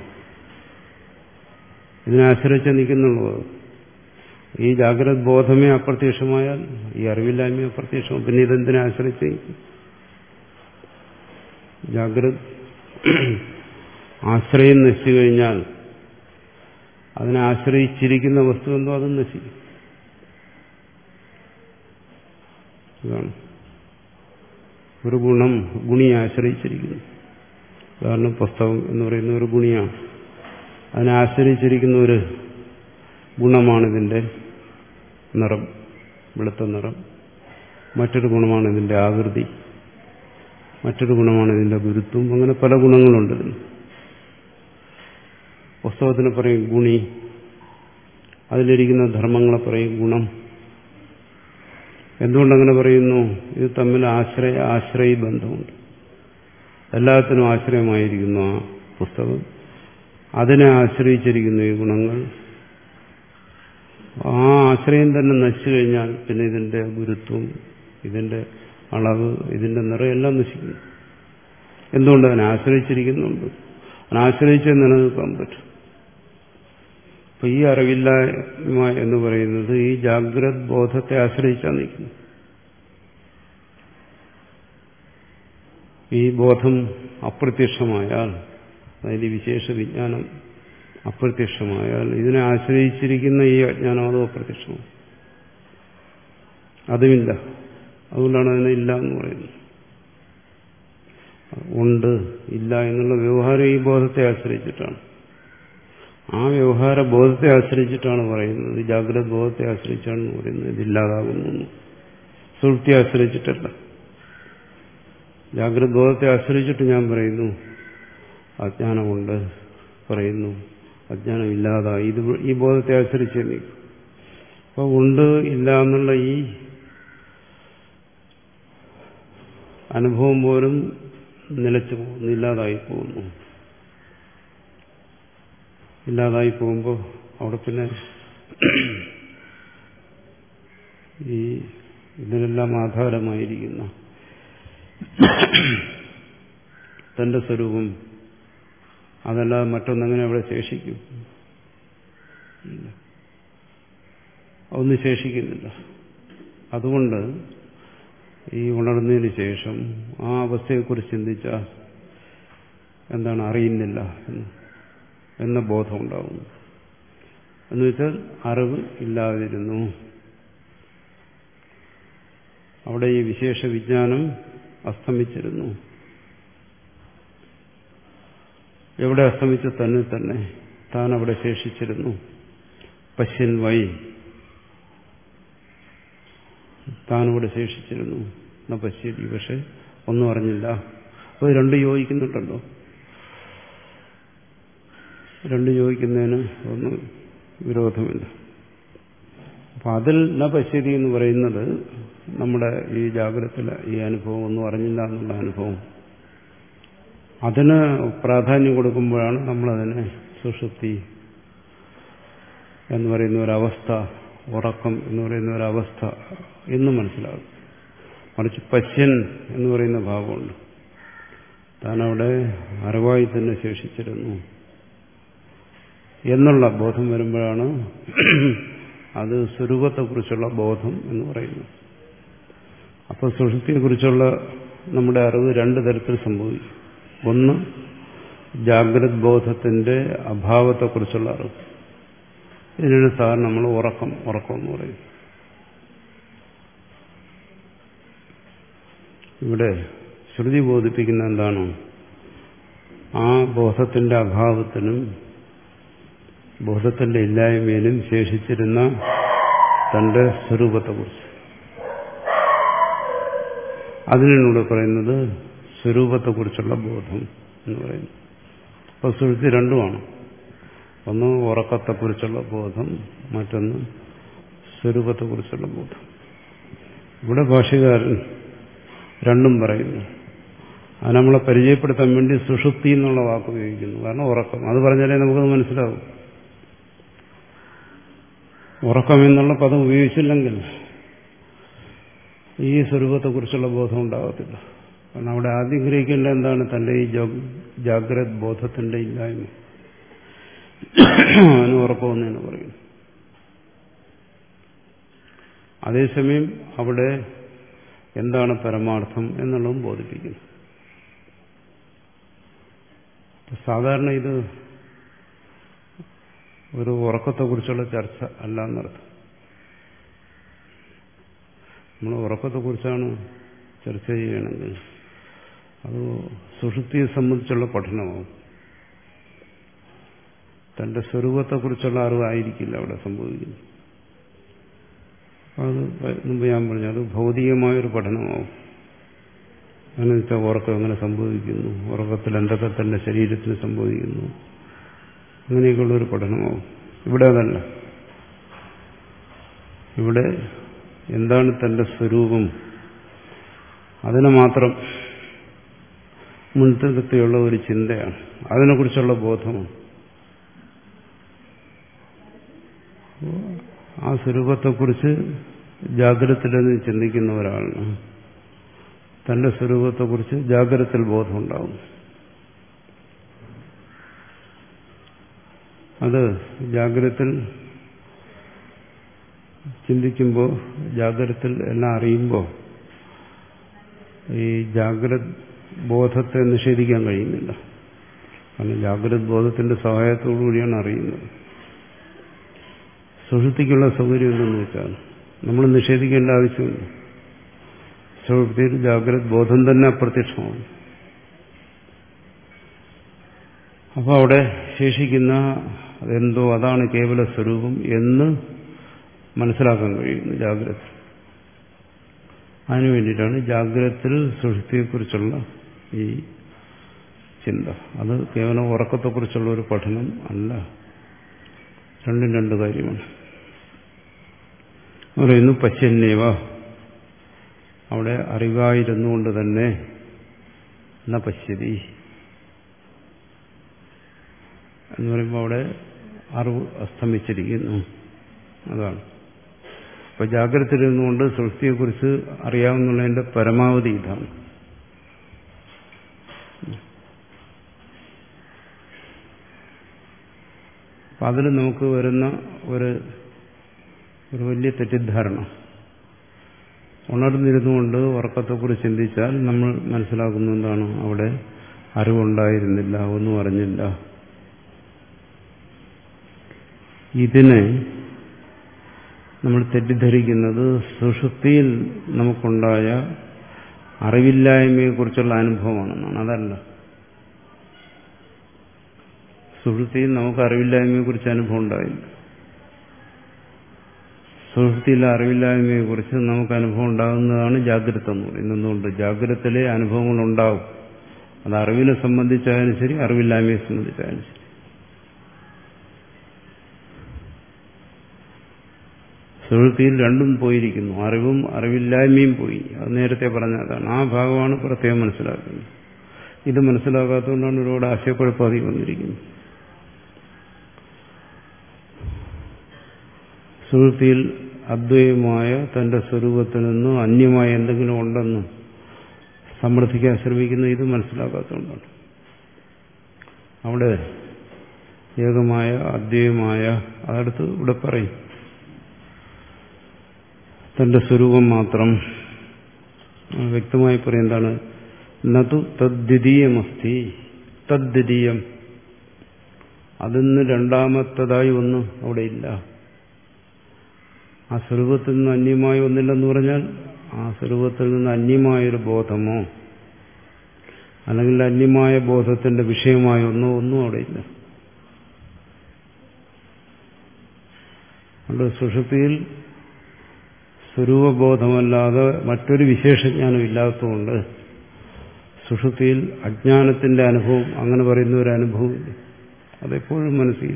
ഇതിനെ ആശ്രയിച്ച് നിൽക്കുന്നുള്ളൂ. ഈ ജാഗ്രത് ബോധമേ അപ്രത്യക്ഷമായാൽ ഈ അറിവില്ലായ്മ അപ്രത്യക്ഷമാകും. പിന്നെ ഇതെന്തിനെ ആശ്രയിച്ച് നിൽക്കും? ജാഗ്രത് ആശ്രയം നശിച്ചു കഴിഞ്ഞാൽ അതിനെ ആശ്രയിച്ചിരിക്കുന്ന വസ്തു എന്തോ അതും നശിക്കും. ഇതാണ് ഒരു ഗുണം ഗുണിയെ ആശ്രയിച്ചിരിക്കുന്നു. ഉദാഹരണം പുസ്തകം എന്ന് പറയുന്ന ഒരു ഗുണിയാണ്. അതിനെ ആശ്രയിച്ചിരിക്കുന്ന ഒരു ഗുണമാണ് ഇതിന്റെ നിറം, വെളുത്ത നിറം. മറ്റൊരു ഗുണമാണ് ഇതിന്റെ ആകൃതി, മറ്റൊരു ഗുണമാണ് ഇതിന്റെ ഗുരുത്വം. അങ്ങനെ പല ഗുണങ്ങളുണ്ട് ഇതിന്. പുസ്തകത്തിന് പറയും ഗുണി, അതിലിരിക്കുന്ന ധർമ്മങ്ങളെ പറയും ഗുണം. എന്തുകൊണ്ടങ്ങനെ പറയുന്നു? ഇത് തമ്മിൽ ആശ്രയ ആശ്രയ ബന്ധമുണ്ട്. എല്ലാത്തിനും ആശ്രയമായിരിക്കുന്നു ആ പുസ്തകം, അതിനെ ആശ്രയിച്ചിരിക്കുന്നു ഈ ഗുണങ്ങൾ. ആ ആശ്രയം തന്നെ നശിച്ചു കഴിഞ്ഞാൽ പിന്നെ ഇതിന്റെ ഗുരുത്വം, ഇതിന്റെ അളവ്, ഇതിന്റെ നിറം എല്ലാം നശിക്കുന്നു. എന്തുകൊണ്ട്? അതിനെ ആശ്രയിച്ചിരിക്കുന്നുണ്ട്. അതിനാശ്രയിച്ചേ നിലനിൽക്കാൻ പറ്റും. അപ്പൊ ഈ അറിവില്ലായ്മ എന്ന് പറയുന്നത് ഈ ജാഗ്രത് ബോധത്തെ ആശ്രയിച്ചാണ് നിൽക്കുന്നത്. ഈ ബോധം അപ്രത്യക്ഷമായാൽ, അതായത് വിശേഷ വിജ്ഞാനം അപ്രത്യക്ഷമായാൽ ഇതിനെ ആശ്രയിച്ചിരിക്കുന്ന ഈ അജ്ഞാനം അതും അപ്രത്യക്ഷമാണ്. അതുമില്ല. അതുകൊണ്ടാണ് അതിനെ ഇല്ല എന്ന് പറയുന്നത്. ഉണ്ട് ഇല്ല എന്നുള്ള വ്യവഹാരം ഈ ബോധത്തെ ആശ്രയിച്ചിട്ടാണ്. ആ വ്യവഹാര ബോധത്തെ ആശ്രയിച്ചിട്ടാണ് പറയുന്നത്, ജാഗ്രത ബോധത്തെ ആശ്രയിച്ചാണ് പറയുന്നത് ഇതില്ലാതാകുന്നു. സുഷുപ്തിയെ ആശ്രയിച്ചിട്ടല്ല. ജാഗ്രത ബോധത്തെ ആശ്രയിച്ചിട്ട് ഞാൻ പറയുന്നു അജ്ഞാനമുണ്ട് പറയുന്നു, അജ്ഞാനം ഇല്ലാതായി. ഇത് ഈ ബോധത്തെ ആശ്രയിച്ചേ നീക്കും. അപ്പൊ ഉണ്ട് ഇല്ല എന്നുള്ള ഈ അനുഭവം പോലും നിലച്ചു പോകുന്നു, ഇല്ലാതായി പോകുന്നു. ഇല്ലാതായി പോകുമ്പോൾ അവിടെ പിന്നെ ഈ ഇതിനെല്ലാം ആധാരമായിരിക്കുന്ന തന്റെ സ്വരൂപം അതല്ലാതെ മറ്റൊന്നെങ്ങനെ അവിടെ ശേഷിക്കും? അതൊന്നും ശേഷിക്കുന്നില്ല. അതുകൊണ്ട് ഈ ഉണർന്നതിന് ശേഷം ആ അവസ്ഥയെക്കുറിച്ച് ചിന്തിച്ചാൽ എന്താണ് അറിയുന്നില്ല എന്ന് എന്ന ബോധം ഉണ്ടാകുന്നു. എന്ന് വെച്ചാൽ അറിവ് ഇല്ലാതിരുന്നു. അവിടെ ഈ വിശേഷ വിജ്ഞാനം അസ്തമിച്ചിരുന്നു. എവിടെ അസ്തമിച്ച തന്നെ തന്നെ താൻ അവിടെ ശേഷിച്ചിരുന്നു. പശ്യൻ വൈ താനിവിടെ ശേഷിച്ചിരുന്നു. എന്നാ പശ്യതി, പക്ഷെ ഒന്നും അറിഞ്ഞില്ല. അപ്പോൾ രണ്ട് യോജിക്കുന്നുണ്ടല്ലോ. രണ്ട് യോജിക്കുന്നതിന് ഒന്നും വിരോധമില്ല. അപ്പം അതിൽ ന പശ്യതി എന്ന് പറയുന്നത് നമ്മുടെ ഈ ജാഗ്രതത്തിലെ ഈ അനുഭവം ഒന്നും അറിഞ്ഞില്ല എന്നുള്ള അനുഭവം, അതിന് പ്രാധാന്യം കൊടുക്കുമ്പോഴാണ് നമ്മളതിനെ സുഷുപ്തി എന്ന് പറയുന്ന ഒരവസ്ഥ, ഉറക്കം എന്ന് പറയുന്ന ഒരവസ്ഥ എന്ന് മനസ്സിലാകും. മറിച്ച് പശ്യൻ എന്ന് പറയുന്ന ഭാവമുണ്ട്. താനവിടെ അറിവായി തന്നെ ശേഷിച്ചിരുന്നു എന്നുള്ള ബോധം വരുമ്പോഴാണ് അത് സ്വരൂപത്തെക്കുറിച്ചുള്ള ബോധം എന്ന് പറയുന്നത്. അപ്പോൾ സുഷുപ്തിയെക്കുറിച്ചുള്ള നമ്മുടെ അറിവ് രണ്ടു തരത്തിൽ സംഭവിക്കും. ഒന്ന്, ജാഗ്രത് ബോധത്തിന്റെ അഭാവത്തെക്കുറിച്ചുള്ള അറിവ്. ഇതിനാണ് സാധാരണ നമ്മൾ ഉറക്കം ഉറക്കം എന്ന് പറയും. ഇവിടെ ശ്രുതി ബോധിപ്പിക്കുന്ന എന്താണ്? ആ ബോധത്തിന്റെ അഭാവത്തിനും ബോധത്തിന്റെ ഇല്ലായ്മയിലും ശേഷിച്ചിരുന്ന തന്റെ സ്വരൂപത്തെക്കുറിച്ച്. അതിനൂടെ പറയുന്നത് സ്വരൂപത്തെക്കുറിച്ചുള്ള ബോധം എന്ന് പറയുന്നു. അപ്പോൾ ശ്രുതി രണ്ടുമാണ്. ഒന്ന് ഉറക്കത്തെക്കുറിച്ചുള്ള ബോധം, മറ്റൊന്ന് സ്വരൂപത്തെക്കുറിച്ചുള്ള ബോധം. ഇവിടെ ഭാഷ്യകാരൻ രണ്ടും പറയുന്നു. അത് നമ്മളെ പരിചയപ്പെടുത്താൻ വേണ്ടി സുഷുപ്തി എന്നുള്ള വാക്ക് ഉപയോഗിക്കുന്നു. കാരണം ഉറക്കം, അത് പറഞ്ഞാലേ നമുക്കത് മനസ്സിലാവും. ഉറക്കം എന്നുള്ള പദം ഉപയോഗിച്ചില്ലെങ്കിൽ ഈ സ്വരൂപത്തെക്കുറിച്ചുള്ള ബോധം ഉണ്ടാകത്തില്ല. കാരണം അവിടെ ആദ്യം ഗ്രഹിക്കേണ്ട എന്താണ്? തന്റെ ഈ ജാഗ്രത് ബോധത്തിന്റെ ഇല്ലായ്മ. അതിന് ഉറക്കമെന്നാണ് പറയുന്നത്. അതേസമയം അവിടെ എന്താണ് പരമാർത്ഥം എന്നുള്ളതും ബോധിപ്പിക്കുന്നു. സാധാരണ ഇത് ഒരു ഉറക്കത്തെക്കുറിച്ചുള്ള ചർച്ച അല്ല എന്നർത്ഥം. നമ്മൾ ഉറക്കത്തെക്കുറിച്ചാണ് ചർച്ച ചെയ്യണമെങ്കിൽ അത് സുഷുപ്തിയെ സംബന്ധിച്ചുള്ള പഠനമാവും. തന്റെ സ്വരൂപത്തെക്കുറിച്ചുള്ള അറിവായിരിക്കില്ല അവിടെ സംഭവിക്കുന്നത്. അത് മുമ്പ് ഞാൻ പറഞ്ഞു, അത് ഭൗതികമായൊരു പഠനമാവും. അങ്ങനെ വെച്ചാൽ ഉറക്കം എങ്ങനെ സംഭവിക്കുന്നു, ഉറക്കത്തിൽ എന്തൊക്കെ തന്റെ ശരീരത്തിന് സംഭവിക്കുന്നു, അങ്ങനെയൊക്കെയുള്ളൊരു പഠനമാവും. ഇവിടെ അതല്ല. ഇവിടെ എന്താണ് തന്റെ സ്വരൂപം, അതിനെ മാത്രം മുൻനിർത്തിയുള്ള ഒരു ചിന്തയാണ്, അതിനെക്കുറിച്ചുള്ള ബോധമാണ്. ആ സ്വരൂപത്തെക്കുറിച്ച് ജാഗ്രതത്തിലെന്ന് ചിന്തിക്കുന്ന ഒരാളിന് തന്റെ സ്വരൂപത്തെക്കുറിച്ച് ജാഗ്രതത്തിൽ ബോധമുണ്ടാകും. അത് ജാഗ്രതത്തിൽ ചിന്തിക്കുമ്പോൾ, ജാഗ്രതത്തിൽ എല്ലാം അറിയുമ്പോൾ ഈ ജാഗ്രത ബോധത്തെ നിഷേധിക്കാൻ കഴിയുന്നില്ല. കാരണം ജാഗ്രത ബോധത്തിന്റെ സഹായത്തോടു കൂടിയാണ് അറിയുന്നത്. സുഷുപ്തിക്കുള്ള സൗകര്യം എന്തെന്ന് വെച്ചാൽ നമ്മൾ നിഷേധിക്കേണ്ട ആവശ്യമില്ല. സുഷുപ്തിയിൽ ജാഗ്രത ബോധം തന്നെ അപ്രത്യക്ഷമാണ്. അപ്പോൾ അവിടെ ശേഷിക്കുന്ന എന്തോ അതാണ് കേവല സ്വരൂപം എന്ന് മനസ്സിലാക്കാൻ കഴിയുന്നു ജാഗ്രത. അതിനു വേണ്ടിയിട്ടാണ് ജാഗ്രതത്തിൽ സുഷുപ്തിയെക്കുറിച്ചുള്ള ഈ ചിന്ത. അത് കേവലം ഉറക്കത്തെക്കുറിച്ചുള്ള ഒരു പഠനം അല്ല, രണ്ടും രണ്ട് കാര്യമാണ്. പറയുന്നു പശ്യന്നേവ, അവിടെ അറിവായിരുന്നുകൊണ്ട് തന്നെ ന പശ്യതി എന്ന് പറയുമ്പോൾ അവിടെ അറിവ് അസ്തമിച്ചിരിക്കുന്നു. അതാണ്. അപ്പൊ ജാഗ്രതയിലിരുന്നുകൊണ്ട് സുഷുപ്തിയെക്കുറിച്ച് അറിയാവുന്നതിന്റെ പരമാവധി ഇതാണ്. അപ്പൊ അതിൽ നമുക്ക് വരുന്ന ഒരു ഒരു വലിയ തെറ്റിദ്ധാരണ, ഉണർന്നിരുന്നുകൊണ്ട് ഉറക്കത്തെക്കുറിച്ച് ചിന്തിച്ചാൽ നമ്മൾ മനസ്സിലാക്കുന്ന എന്താണ്, അവിടെ അറിവുണ്ടായിരുന്നില്ല, ഒന്നും അറിഞ്ഞില്ല. ഇതിനെ നമ്മൾ തെറ്റിദ്ധരിക്കുന്നത് സുഷുപ്തിയിൽ നമുക്കുണ്ടായ അറിവില്ലായ്മയെക്കുറിച്ചുള്ള അനുഭവമാണെന്നാണ്. അതല്ല, സുഷുപ്തിയിൽ നമുക്ക് അറിവില്ലായ്മയെക്കുറിച്ച് അനുഭവം ഉണ്ടായില്ല. സുഷുപ്തിയിലെ അറിവില്ലായ്മയെക്കുറിച്ച് നമുക്ക് അനുഭവം ഉണ്ടാകുന്നതാണ് ജാഗ്രത എന്ന് പറയുന്നത്. എന്തുകൊണ്ട്? ജാഗ്രതയിലെ അനുഭവങ്ങളുണ്ടാവും. അത് അറിവിനെ സംബന്ധിച്ചായാലും ശരി, അറിവില്ലായ്മയെ സംബന്ധിച്ചായാലും ശരി. സുഷുപ്തിയിൽ രണ്ടും പോയിരിക്കുന്നു, അറിവും അറിവില്ലായ്മയും പോയി. അത് നേരത്തെ പറഞ്ഞതാണ്. ആ ഭാഗമാണ് പ്രത്യേകം മനസ്സിലാക്കുന്നത്. ഇത് മനസ്സിലാക്കാത്തതുകൊണ്ടാണ് ഒരുപാട് ആശയക്കുഴപ്പാതി വന്നിരിക്കുന്നത്. സുഷുപ്തിയിൽ അദ്വൈതമായ തന്റെ സ്വരൂപത്തിൽ നിന്ന് അന്യമായ എന്തെങ്കിലും ഉണ്ടെന്ന് സമർത്ഥിക്കാൻ ശ്രമിക്കുന്നത് ഇത് മനസ്സിലാക്കാത്തതുകൊണ്ടാണ്. അവിടെ ഏകമായ അദ്വൈതമായ അതടുത്ത് ഇവിടെ പറയും, തന്റെ സ്വരൂപം മാത്രം വ്യക്തമായി പറയും. എന്താണ്? നതു തദ്ദ്വിതീയമസ്തി, തദ്ദ്വിതീയം, അതിന്ന് രണ്ടാമത്തതായി ഒന്നും അവിടെ ഇല്ല. ആ സ്വരൂപത്തിൽ നിന്ന് അന്യമായി ഒന്നില്ലെന്ന് പറഞ്ഞാൽ ആ സ്വരൂപത്തിൽ നിന്ന് അന്യമായൊരു ബോധമോ അല്ലെങ്കിൽ അന്യമായ ബോധത്തിന്റെ വിഷയമായ ഒന്നോ ഒന്നും അവിടെ ഇല്ല. അതുകൊണ്ട് സുഷുപ്തിയിൽ സ്വരൂപബോധമല്ലാതെ മറ്റൊരു വിശേഷജ്ഞാനം ഇല്ലാത്തതുകൊണ്ട് സുഷുപ്തിയിൽ അജ്ഞാനത്തിന്റെ അനുഭവം, അങ്ങനെ പറയുന്ന ഒരു അനുഭവമില്ല. അതെപ്പോഴും മനസ്സിൽ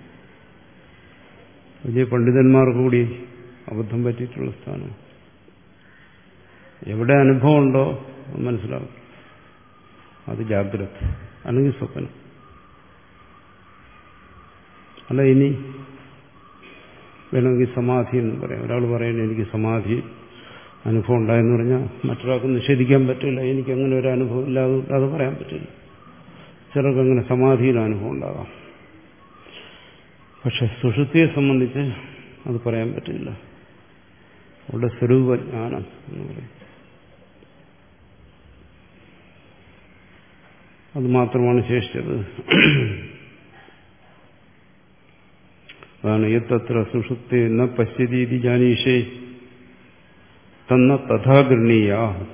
വലിയ പണ്ഡിതന്മാർക്ക് കൂടി അബദ്ധം പറ്റിയിട്ടുള്ള സ്ഥാനം. എവിടെ അനുഭവം ഉണ്ടോ മനസ്സിലാവും, അത് ജാഗ്രത അല്ലെങ്കിൽ സ്വപ്നം. അല്ല, ഇനി വേണമെങ്കിൽ സമാധി എന്ന് പറയാം. ഒരാൾ പറയുന്നത് എനിക്ക് സമാധി അനുഭവം ഉണ്ടായെന്ന് പറഞ്ഞാൽ മറ്റൊരാൾക്ക് നിഷേധിക്കാൻ പറ്റില്ല. എനിക്കങ്ങനെ ഒരു അനുഭവം ഇല്ലാതെ അത് പറയാൻ പറ്റില്ല. ചിലർക്ക് അങ്ങനെ സമാധിയിൽ അനുഭവം ഉണ്ടാകാം. പക്ഷെ സുഷുപ്തിയെ സംബന്ധിച്ച് അത് പറയാൻ പറ്റില്ല. അവിടെ സ്വരൂപജ്ഞാനം എന്ന് പറയും. അത് മാത്രമാണ് ശേഷിച്ചത്. അതാണ് യത്തത്ര സുഷുപ്തി ന പശ്യതീതി ജാനീഷേ തന്ന തഥാ ഗൃണീയ.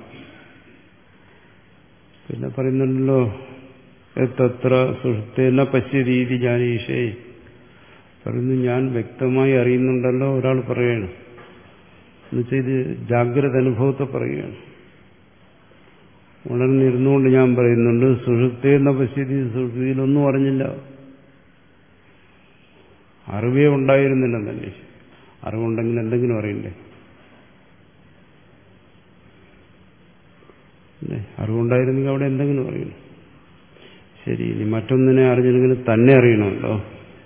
പിന്നെ പറയുന്നുണ്ടല്ലോ യത്തത്ര സുഷുപ്തി ന പശ്യതീതി ജാനീഷേ, പറയുന്നു ഞാൻ വ്യക്തമായി അറിയുന്നുണ്ടല്ലോ. ഒരാൾ പറയുകയാണ്, എന്നുവെച്ചാൽ ഇത് ജാഗ്രത അനുഭവത്തെ പറയുകയാണ്. ഉണർന്നിരുന്നുകൊണ്ട് ഞാൻ പറയുന്നുണ്ട് സുഷുപ്തി എന്ന പശ്യതി, സുഷുപ്തിയിലൊന്നും അറിഞ്ഞില്ല, അറിവേ ഉണ്ടായിരുന്നില്ല തന്നെ. അറിവുണ്ടെങ്കിൽ എന്തെങ്കിലും അറിയണ്ടേ? അറിവുണ്ടായിരുന്നെങ്കിൽ അവിടെ എന്തെങ്കിലും അറിയണം. ശരി, ഇനി മറ്റൊന്നിനെ അറിഞ്ഞില്ലെങ്കിൽ തന്നെ അറിയണമല്ലോ.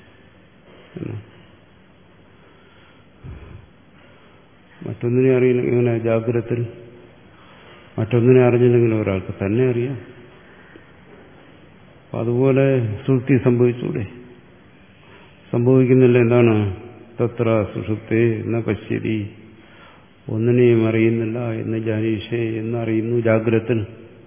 മറ്റൊന്നിനെ അറിയില്ലെങ്കിൽ എങ്ങനെ? ജാഗ്രതത്തിൽ മറ്റൊന്നിനെ അറിഞ്ഞില്ലെങ്കിൽ ഒരാൾക്ക് തന്നെ അറിയാം. അതുപോലെ സുഷുപ്തി സംഭവിച്ചൂടെ? സംഭവിക്കുന്നില്ല. എന്താണ്? തത്ര സുഷുപ്തേ എന്ന പശ്യതി, ഒന്നിനെയും അറിയുന്നില്ല എന്ന് ജാനീഷേ എന്നറിയുന്നു ജാഗ്രത്തിൽ.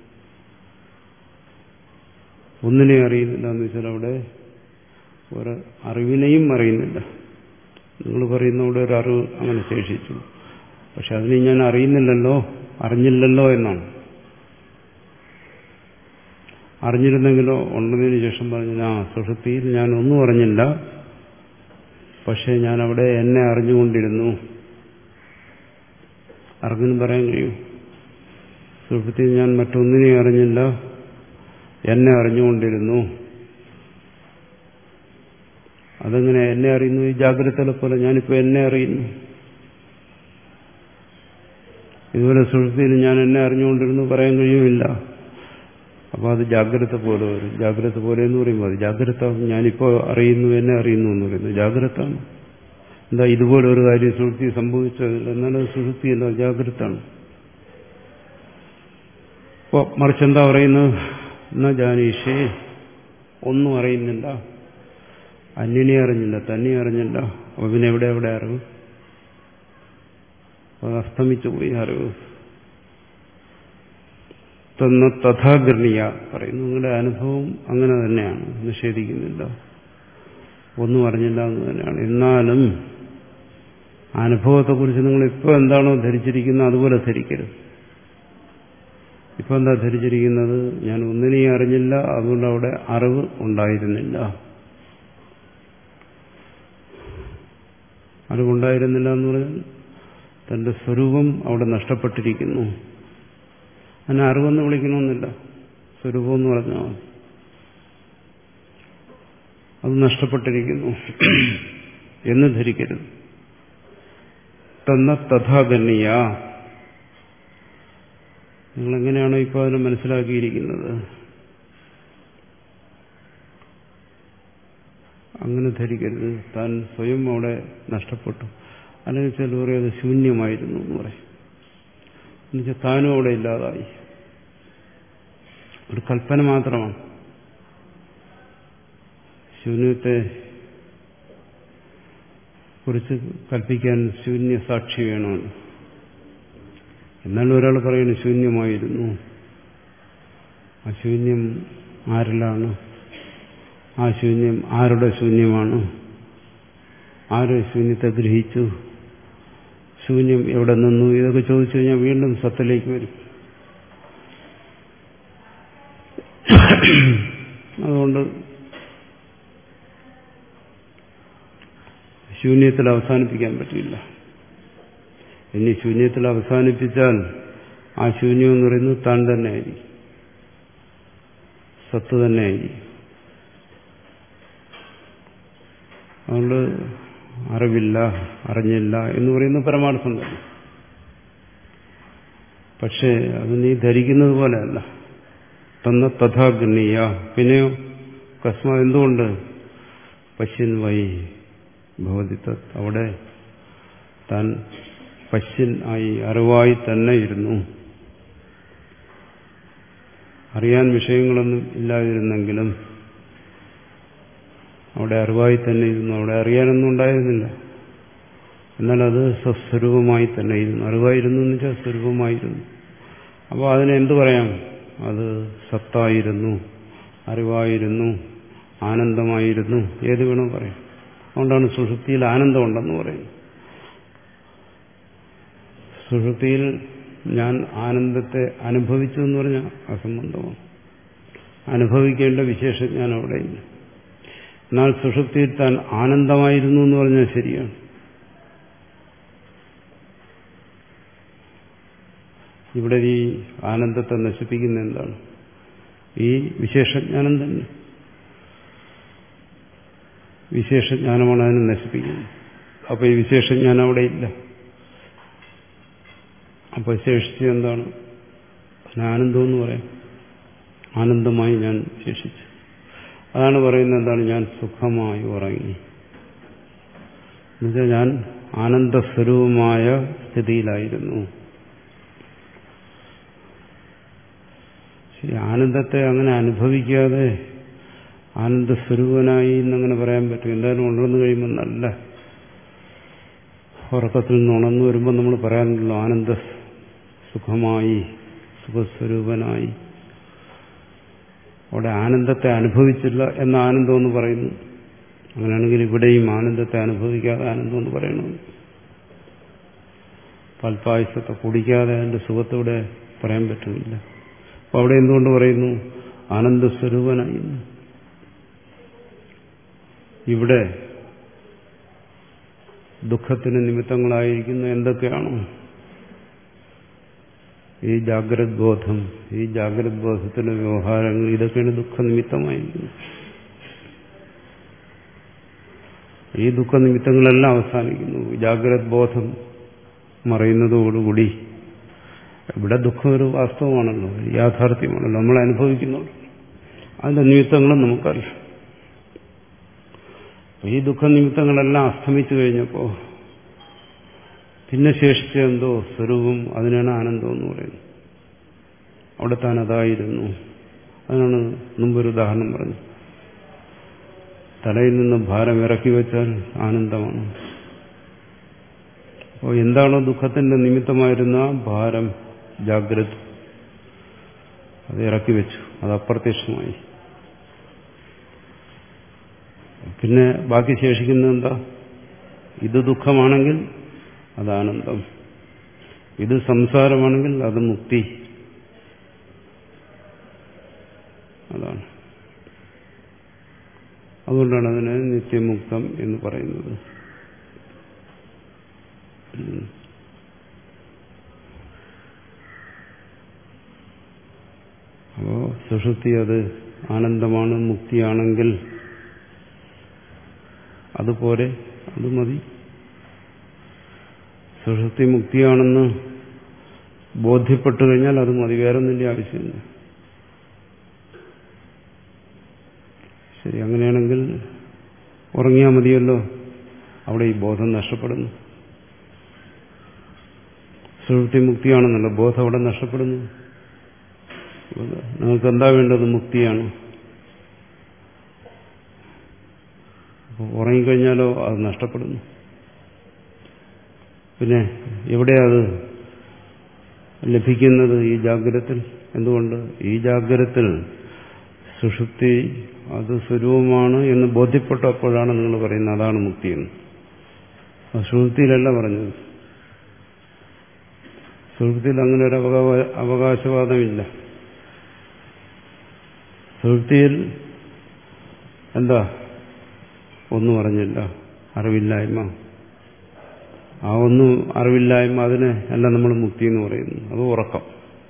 ഒന്നിനെയും അറിയുന്നില്ല എന്ന് വെച്ചാൽ അവിടെ ഒരു അറിവിനെയും അറിയുന്നില്ല. നിങ്ങൾ പറയുന്ന ഇവിടെ ഒരു അറിവ് അങ്ങനെ ശേഷിച്ചു, പക്ഷെ അതിനെ ഞാൻ അറിയുന്നില്ലല്ലോ, അറിഞ്ഞില്ലല്ലോ എന്നാണ്. അറിഞ്ഞിരുന്നെങ്കിലോ ഉണ്ടെന്നതിന് ശേഷം പറഞ്ഞു, ആ സുഷുപ്തിയിൽ ഞാൻ ഒന്നും അറിഞ്ഞില്ല, പക്ഷെ ഞാൻ അവിടെ എന്നെ അറിഞ്ഞുകൊണ്ടിരുന്നു. ആർക്കും പറയാൻ കഴിയും സുഷുപ്തിയിൽ ഞാൻ മറ്റൊന്നിനെയും അറിഞ്ഞില്ല, എന്നെ അറിഞ്ഞുകൊണ്ടിരുന്നു. അതെങ്ങനെ എന്നെ അറിയുന്നു? ഈ ജാഗ്രതയെ പോലെ ഞാനിപ്പോൾ എന്നെ അറിയുന്നു. ഇതുപോലെ സുഷുപ്തിയിൽ ഞാൻ എന്നെ അറിഞ്ഞുകൊണ്ടിരുന്നു പറയാൻ കഴിയുമില്ല. അപ്പോൾ അത് ജാഗ്രത പോലെ വരും. ജാഗ്രത പോലെ എന്ന് പറയുമ്പോൾ അത് ജാഗ്രത, ഞാനിപ്പോൾ അറിയുന്നു, എന്നെ അറിയുന്നു എന്ന് പറയുന്നത് ജാഗ്രതാണ്. എന്താ ഇതുപോലെ ഒരു കാര്യം സുഷുപ്തി സംഭവിച്ചതില്ല, എന്നാലും സുഷുപ്തിയല്ല, ജാഗ്രതാണ്. അപ്പോൾ മറിച്ചെന്താ പറയുന്നത്? എന്നാ ജാനീഷേ, ഒന്നും അറിയുന്നില്ല, അന്യനെ അറിഞ്ഞില്ല, തന്നെ അറിഞ്ഞില്ല. അപ്പൊ പിന്നെ എവിടെ എവിടെ അറിവ്? അത് അസ്തമിച്ചു പോയി അറിവ്. തന്ന തഥാഗർണിയ പറയുന്നു. നിങ്ങളുടെ അനുഭവം അങ്ങനെ തന്നെയാണ്, നിഷേധിക്കുന്നില്ല, ഒന്നും അറിഞ്ഞില്ല എന്ന് തന്നെയാണ്. എന്നാലും അനുഭവത്തെക്കുറിച്ച് നിങ്ങൾ ഇപ്പോൾ എന്താണോ ധരിച്ചിരിക്കുന്നത് അതുപോലെ ധരിക്കരുത്. ഇപ്പൊ എന്താ ധരിച്ചിരിക്കുന്നത്? ഞാൻ ഒന്നിനെയും അറിഞ്ഞില്ല, അതുകൊണ്ട് അവിടെ അറിവ് ഉണ്ടായിരുന്നില്ല. അറിവുണ്ടായിരുന്നില്ല എന്ന് പറഞ്ഞാൽ തന്റെ സ്വരൂപം അവിടെ നഷ്ടപ്പെട്ടിരിക്കുന്നു. അതിനെ അറിവെന്ന് വിളിക്കണമെന്നില്ല, സ്വരൂപം എന്ന് പറഞ്ഞാൽ അത് നഷ്ടപ്പെട്ടിരിക്കുന്നു എന്ന് ധരിക്കരുത്. തന്ന തഥാഗണ്യ, നിങ്ങളെങ്ങനെയാണോ ഇപ്പോൾ അതിനെ മനസ്സിലാക്കിയിരിക്കുന്നത് അങ്ങനെ ധരിക്കരുത്. താൻ സ്വയം അവിടെ നഷ്ടപ്പെട്ടു. അല്ലെങ്കിൽ ചില പറയും അത് ശൂന്യമായിരുന്നു എന്ന് പറയും. എന്നുവെച്ചാൽ താനും അവിടെ ഇല്ലാതായി. ഒരു കൽപ്പന മാത്രമാണ്. ശൂന്യത്തെ കുറിച്ച് കൽപ്പിക്കാൻ ശൂന്യ സാക്ഷി വേണമെന്ന്. എന്നാലും ഒരാൾ പറയുന്നു ശൂന്യമായിരുന്നു. ആ ശൂന്യം ആരിലാണ്? ആ ശൂന്യം ആരുടെ ശൂന്യമാണ്? ആര് ശൂന്യത്തെ ഗ്രഹിച്ചു? ശൂന്യം എവിടെ നിന്നു? ഇതൊക്കെ ചോദിച്ചു കഴിഞ്ഞാൽ വീണ്ടും സത്തിലേക്ക് വരും. അതുകൊണ്ട് ശൂന്യത്തിൽ അവസാനിപ്പിക്കാൻ പറ്റില്ല. ഇനി ശൂന്യത്തിൽ അവസാനിപ്പിച്ചാൽ ആ ശൂന്യം എന്ന് പറയുന്നത് താൻ തന്നെയായിരിക്കും, സത്ത് തന്നെയായിരിക്കും. അതുകൊണ്ട് അറിവില്ല, അറിഞ്ഞില്ല എന്ന് പറയുന്ന പരമാർത്ഥം തന്നെ. പക്ഷേ അത് നീ ധരിക്കുന്നത് പോലെയല്ല. തന്ന തഥാഗ്നീയ. പിന്നെയോ കസ്മ, എന്തുകൊണ്ട്? പശ്യൻ വൈ ഭവതി തത്, അവിടെ താൻ പശ്യൻ ആയി, അറിവായി തന്നെ ഇരുന്നു. അറിയാൻ വിഷയങ്ങളൊന്നും ഇല്ലാതിരുന്നെങ്കിലും അവിടെ അറിവായി തന്നെ ഇരുന്നു. അവിടെ അറിയാനൊന്നും ഉണ്ടായിരുന്നില്ല, എന്നാൽ അത് സ്വസ്വരൂപമായി തന്നെ ഇരുന്നു. അറിവായിരുന്നു എന്ന് വെച്ചാൽ സ്വരൂപമായിരുന്നു. അപ്പോൾ അതിനെ എന്തു പറയാം? അത് സത്തായിരുന്നു, അറിവായിരുന്നു, ആനന്ദമായിരുന്നു, ഏത് വേണോ പറയാം. അതുകൊണ്ടാണ് സുഷുപ്തിയിൽ ആനന്ദമുണ്ടെന്ന് പറയുന്നത്. സുഷുപ്തിയിൽ ഞാൻ ആനന്ദത്തെ അനുഭവിച്ചു എന്ന് പറഞ്ഞാൽ അസംബന്ധമാണ്. അനുഭവിക്കേണ്ട വിശേഷം ഞാൻ അവിടെയില്ല. എന്നാൽ സുഷുപ്തിയിൽ താൻ ആനന്ദമായിരുന്നു എന്ന് പറഞ്ഞാൽ ശരിയാണ്. ഇവിടെ ഈ ആനന്ദത്തെ നശിപ്പിക്കുന്ന എന്താണ്? ഈ വിശേഷജ്ഞാനം തന്നെ. വിശേഷജ്ഞാനമാണ് അതിനെ നശിപ്പിക്കുന്നത്. അപ്പോൾ ഈ വിശേഷജ്ഞാനം അവിടെ ഇല്ല. അപ്പോൾ ശേഷിച്ച് എന്താണ്? ആനന്ദം എന്ന് പറയാം. ആനന്ദമായി ഞാൻ ശേഷിച്ചു. അതാണ് പറയുന്നത് എന്താണ്? ഞാൻ സുഖമായി ഉറങ്ങി. എന്നുവെച്ചാൽ ഞാൻ ആനന്ദസ്വരൂപമായ സ്ഥിതിയിലായിരുന്നു. ശരി, ആനന്ദത്തെ അങ്ങനെ അനുഭവിക്കാതെ ആനന്ദസ്വരൂപനായി എന്നങ്ങനെ പറയാൻ പറ്റും. എന്തായാലും ഉണർന്നു കഴിയുമ്പോൾ നല്ല ഉറക്കത്തിൽ നിന്ന് ഉണർന്നു വരുമ്പോൾ നമ്മൾ പറയാനുള്ളൂ ആനന്ദ സുഖമായി, സുഖസ്വരൂപനായി. അവിടെ ആനന്ദത്തെ അനുഭവിച്ചില്ല എന്ന ആനന്ദം എന്ന് പറയുന്നു. അങ്ങനെയാണെങ്കിൽ ഇവിടെയും ആനന്ദത്തെ അനുഭവിക്കാതെ ആനന്ദം എന്ന് പറയണമെന്ന്. പാൽപ്പായസത്തെ കുടിക്കാതെ അതിന്റെ സുഖത്തോടെ പറയാൻ പറ്റുന്നില്ല. അപ്പൊ അവിടെ എന്തുകൊണ്ട് പറയുന്നു ആനന്ദസ്വരൂപനായി? ഇവിടെ ദുഃഖത്തിന് നിമിത്തങ്ങളായിരിക്കുന്ന എന്തൊക്കെയാണോ ഈ ജാഗ്രത് ബോധം, ഈ ജാഗ്രത് ബോധത്തിലെ വ്യവഹാരങ്ങൾ, ഇതൊക്കെയാണ് ദുഃഖനിമിത്തമായിരിക്കുന്നത്. ഈ ദുഃഖനിമിത്തങ്ങളെല്ലാം അവസാനിക്കുന്നു ജാഗ്രത് ബോധം മറയുന്നതോടുകൂടി. ഇവിടെ ദുഃഖം ഒരു വാസ്തവമാണല്ലോ, യാഥാർത്ഥ്യമാണല്ലോ, നമ്മൾ അനുഭവിക്കുന്നുള്ളൂ. അതിന്റെ നിമിത്തങ്ങളും നമുക്കറിയാം. ഈ ദുഃഖനിമിത്തങ്ങളെല്ലാം അസ്തമിച്ചു കഴിഞ്ഞപ്പോൾ പിന്നെ ശേഷിച്ച എന്തോ സ്വരൂപം, അതിനാണ് ആനന്ദം എന്ന് പറയുന്നത്. അവിടെ താൻ അതായിരുന്നു. അതിനാണ് മുമ്പൊരു ഉദാഹരണം പറഞ്ഞു. തലയിൽ നിന്ന് ഭാരം ഇറക്കി വെച്ചാൽ ആനന്ദമാണ്. അപ്പോൾ എന്താണോ ദുഃഖത്തിന്റെ നിമിത്തമായിരുന്ന ഭാരം, ജാഗ്രത, അത് ഇറക്കി വെച്ചു, അത് അപ്രത്യക്ഷമായി. പിന്നെ ബാക്കി ശേഷിക്കുന്നത് എന്താ? ഇത് ദുഃഖമാണെങ്കിൽ അത് ആനന്ദം, ഇത് സംസാരമാണെങ്കിൽ അത് മുക്തി. അതാണ്. അതുകൊണ്ടാണ് അതിനെ നിത്യമുക്തം എന്ന് പറയുന്നത്. അപ്പോ സുഷുപ്തി അത് ആനന്ദമാണ്, മുക്തിയാണെങ്കിൽ അതുപോലെ അത് മതി. സുഷുപ്തി മുക്തിയാണെന്ന് ബോധ്യപ്പെട്ടു കഴിഞ്ഞാൽ അത് മതി, വേറൊന്നിന്റെ ആവശ്യമില്ല. ശരി, അങ്ങനെയാണെങ്കിൽ ഉറങ്ങിയാൽ മതിയല്ലോ. അവിടെ ഈ ബോധം നഷ്ടപ്പെടുന്നു. സുഷുപ്തി മുക്തിയാണെന്നല്ല, ബോധം അവിടെ നഷ്ടപ്പെടുന്നു. നിങ്ങൾക്ക് എന്താ വേണ്ടത്? മുക്തിയാണ്. അപ്പോൾ ഉറങ്ങിക്കഴിഞ്ഞാലോ അത് നഷ്ടപ്പെടുന്നു. പിന്നെ എവിടെയാ അത് ലഭിക്കുന്നത്? ഈ ജാഗ്രതത്തിൽ. എന്തുകൊണ്ട്? ഈ ജാഗ്രതത്തിൽ സുഷുപ്തി അത് സ്വരൂപമാണ് എന്ന് ബോധ്യപ്പെട്ടപ്പോഴാണ് നിങ്ങൾ പറയുന്നത് അതാണ് മുക്തിയെന്ന്. സുഷുപ്തിയിലല്ല പറഞ്ഞത്. സുഷുപ്തിയിൽ അങ്ങനെ ഒരു അവകാശവാദമില്ല. സുഷുപ്തിയിൽ എന്താ? ഒന്നും അറിഞ്ഞില്ല, അറിവില്ലായ്മ. ആ ഒന്നും അറിവില്ലായ്മ, അതിനെ അല്ല നമ്മൾ മുക്തി എന്ന് പറയുന്നു. അത് ഉറക്കം.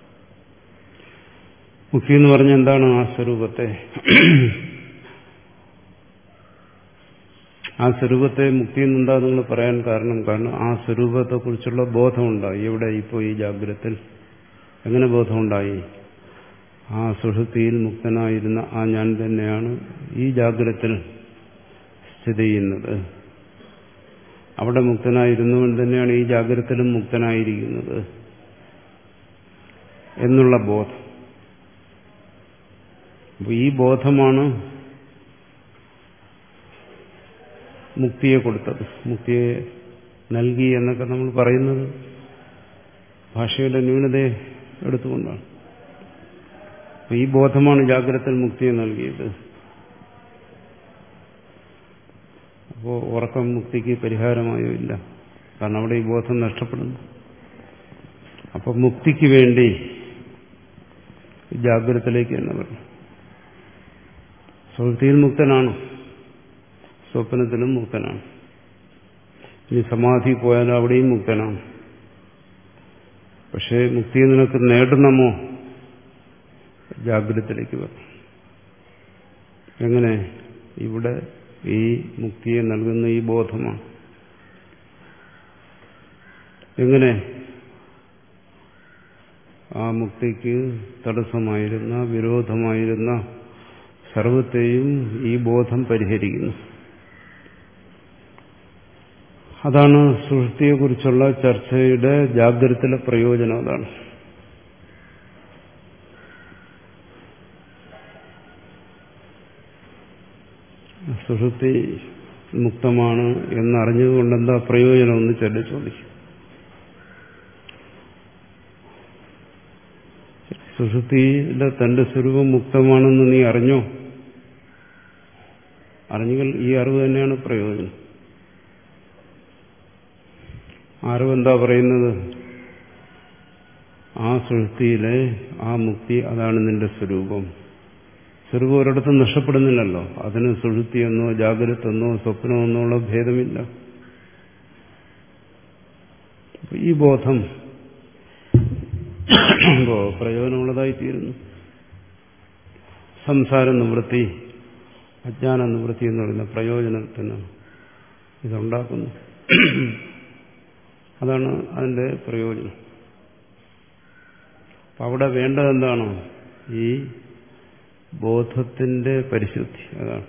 മുക്തി എന്ന് പറഞ്ഞാൽ എന്താണ്? ആ സ്വരൂപത്തെ, ആ സ്വരൂപത്തെ മുക്തി എന്നെന്താ നിങ്ങൾ പറയാൻ കാരണം? കാരണം ആ സ്വരൂപത്തെക്കുറിച്ചുള്ള ബോധമുണ്ടായി. എവിടെ? ഇപ്പോൾ ഈ ജാഗ്രതത്തിൽ. എങ്ങനെ ബോധമുണ്ടായി? ആ സുഷുപ്തിയിൽ മുക്തനായിരുന്ന ആ ഞാൻ തന്നെയാണ് ഈ ജാഗ്രതത്തിൽ സ്ഥിതി ചെയ്യുന്നത്. അവിടെ മുക്തനായിരുന്നവൻ തന്നെയാണ് ഈ ജാഗ്രതത്തിലും മുക്തനായിരിക്കുന്നത് എന്നുള്ള ബോധം. അപ്പോൾ ഈ ബോധമാണ് മുക്തിയെ കൊടുത്തത്, മുക്തിയെ നൽകി എന്നൊക്കെ നമ്മൾ പറയുന്നത് ഭാഷയുടെ ന്യൂനതയെ എടുത്തുകൊണ്ടാണ്. അപ്പോൾ ഈ ബോധമാണ് ജാഗ്രതത്തിൽ മുക്തിയെ നൽകിയത്. അപ്പോൾ ഉറക്കം മുക്തിക്ക് പരിഹാരമായോ? ഇല്ല. കാരണം അവിടെ ഈ ബോധം നഷ്ടപ്പെടുന്നു. അപ്പോൾ മുക്തിക്ക് വേണ്ടി ജാഗ്രതത്തിലേക്ക് തന്നെ വരണം. സുഷുപ്തിയിൽ മുക്തനാണ്, സ്വപ്നത്തിലും മുക്തനാണ്. ഇനി സമാധി പോയാലും അവിടെയും മുക്തനാണ്. പക്ഷേ മുക്തി നിനക്ക് നേടണമോ? ജാഗ്രതത്തിലേക്ക് വരണം. എങ്ങനെ? ഇവിടെ ഈ മുക്തിയെ നൽകുന്ന ഈ ബോധമാണ്. എങ്ങനെ? ആ മുക്തിക്ക് തടസ്സമായിരുന്ന, വിരോധമായിരുന്ന സർവത്തെയും ഈ ബോധം പരിഹരിക്കുന്നു. അതാണ് സുഷുപ്തിയെക്കുറിച്ചുള്ള ചർച്ചയുടെ ജാഗ്രതയിലെ പ്രയോജനം. അതാണ്. സുഷുപ്തി മുക്തമാണ് എന്നറിഞ്ഞതുകൊണ്ട് എന്താ പ്രയോജനം എന്ന് ചില ചോദിക്കും. സുഷുപ്തിയിലെ തന്റെ സ്വരൂപം മുക്തമാണെന്ന് നീ അറിഞ്ഞോ? അറിഞ്ഞെങ്കിൽ ഈ അറിവ് തന്നെയാണ് പ്രയോജനം. അറിവെന്താ പറയുന്നത്? ആ സുഷുപ്തിയിലെ ആ മുക്തി അതാണ് നിന്റെ സ്വരൂപം. സ്വരൂപം ഒരിടത്തും നഷ്ടപ്പെടുന്നില്ലല്ലോ. അതിന് സുഷുപ്തിയെന്നോ ജാഗ്രതെന്നോ സ്വപ്നമെന്നോ ഉള്ള ഭേദമില്ല. ഈ ബോധം പ്രയോജനമുള്ളതായി തീരുന്നു. സംസാര നിവൃത്തി, അജ്ഞാന നിവൃത്തി എന്ന് പറയുന്ന പ്രയോജനത്തിന് ഇതുണ്ടാക്കുന്നു. അതാണ് അതിന്റെ പ്രയോജനം. അപ്പം അവിടെ വേണ്ടതെന്താണ്? ഈ ബോധത്തിന്റെ പരിശുദ്ധി. അതാണ്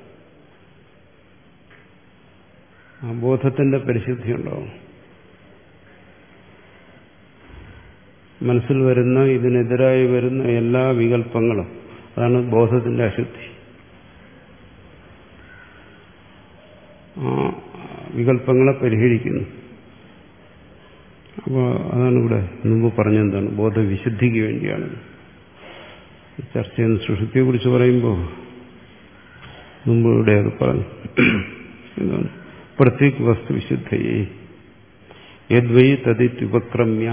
ആ ബോധത്തിന്റെ പരിശുദ്ധി ഉണ്ടാവും. മനസ്സിൽ വരുന്ന ഇതിനെതിരായി വരുന്ന എല്ലാ വികല്പങ്ങളും, അതാണ് ബോധത്തിന്റെ അശുദ്ധി. ആ വികല്പങ്ങളെ പരിഹരിക്കുന്നു. അപ്പോൾ അതാണ് ഇവിടെ മുമ്പ് പറഞ്ഞെന്താണ്, ബോധവിശുദ്ധിക്ക് വേണ്ടിയാണ് ചർച്ച ചെയ്യുന്ന. സുഷുപ്തിയെ കുറിച്ച് പറയുമ്പോൾ മുമ്പ് ഇവിടെ അത് പറഞ്ഞു. എന്താണ്? പ്രത്യേക വസ്തുവിശുദ്ധയെ യദ്വൈ തദിത്യുപക്രമ്യ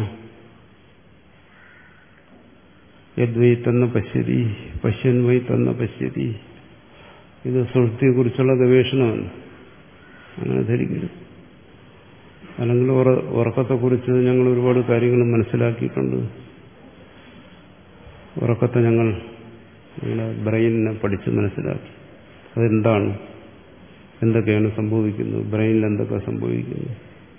യദ്വൈ തന്ന പശ്യതി പശ്യൻ വൈ തന്ന പശ്യതി. ഇത് സുഷുപ്തിയെ കുറിച്ചുള്ള ഗവേഷണമല്ല, അങ്ങനെ ധരിക്കരുത്. അല്ലെങ്കിൽ ഉറക്കത്തെക്കുറിച്ച് ഞങ്ങൾ ഒരുപാട് കാര്യങ്ങൾ മനസ്സിലാക്കിയിട്ടുണ്ട്. ഉറക്കത്തെ ഞങ്ങൾ ഞങ്ങളുടെ ബ്രെയിനിനെ പഠിച്ച് മനസ്സിലാക്കി. അതെന്താണ്, എന്തൊക്കെയാണ് സംഭവിക്കുന്നത്, ബ്രെയിനിൽ എന്തൊക്കെ സംഭവിക്കുന്നു,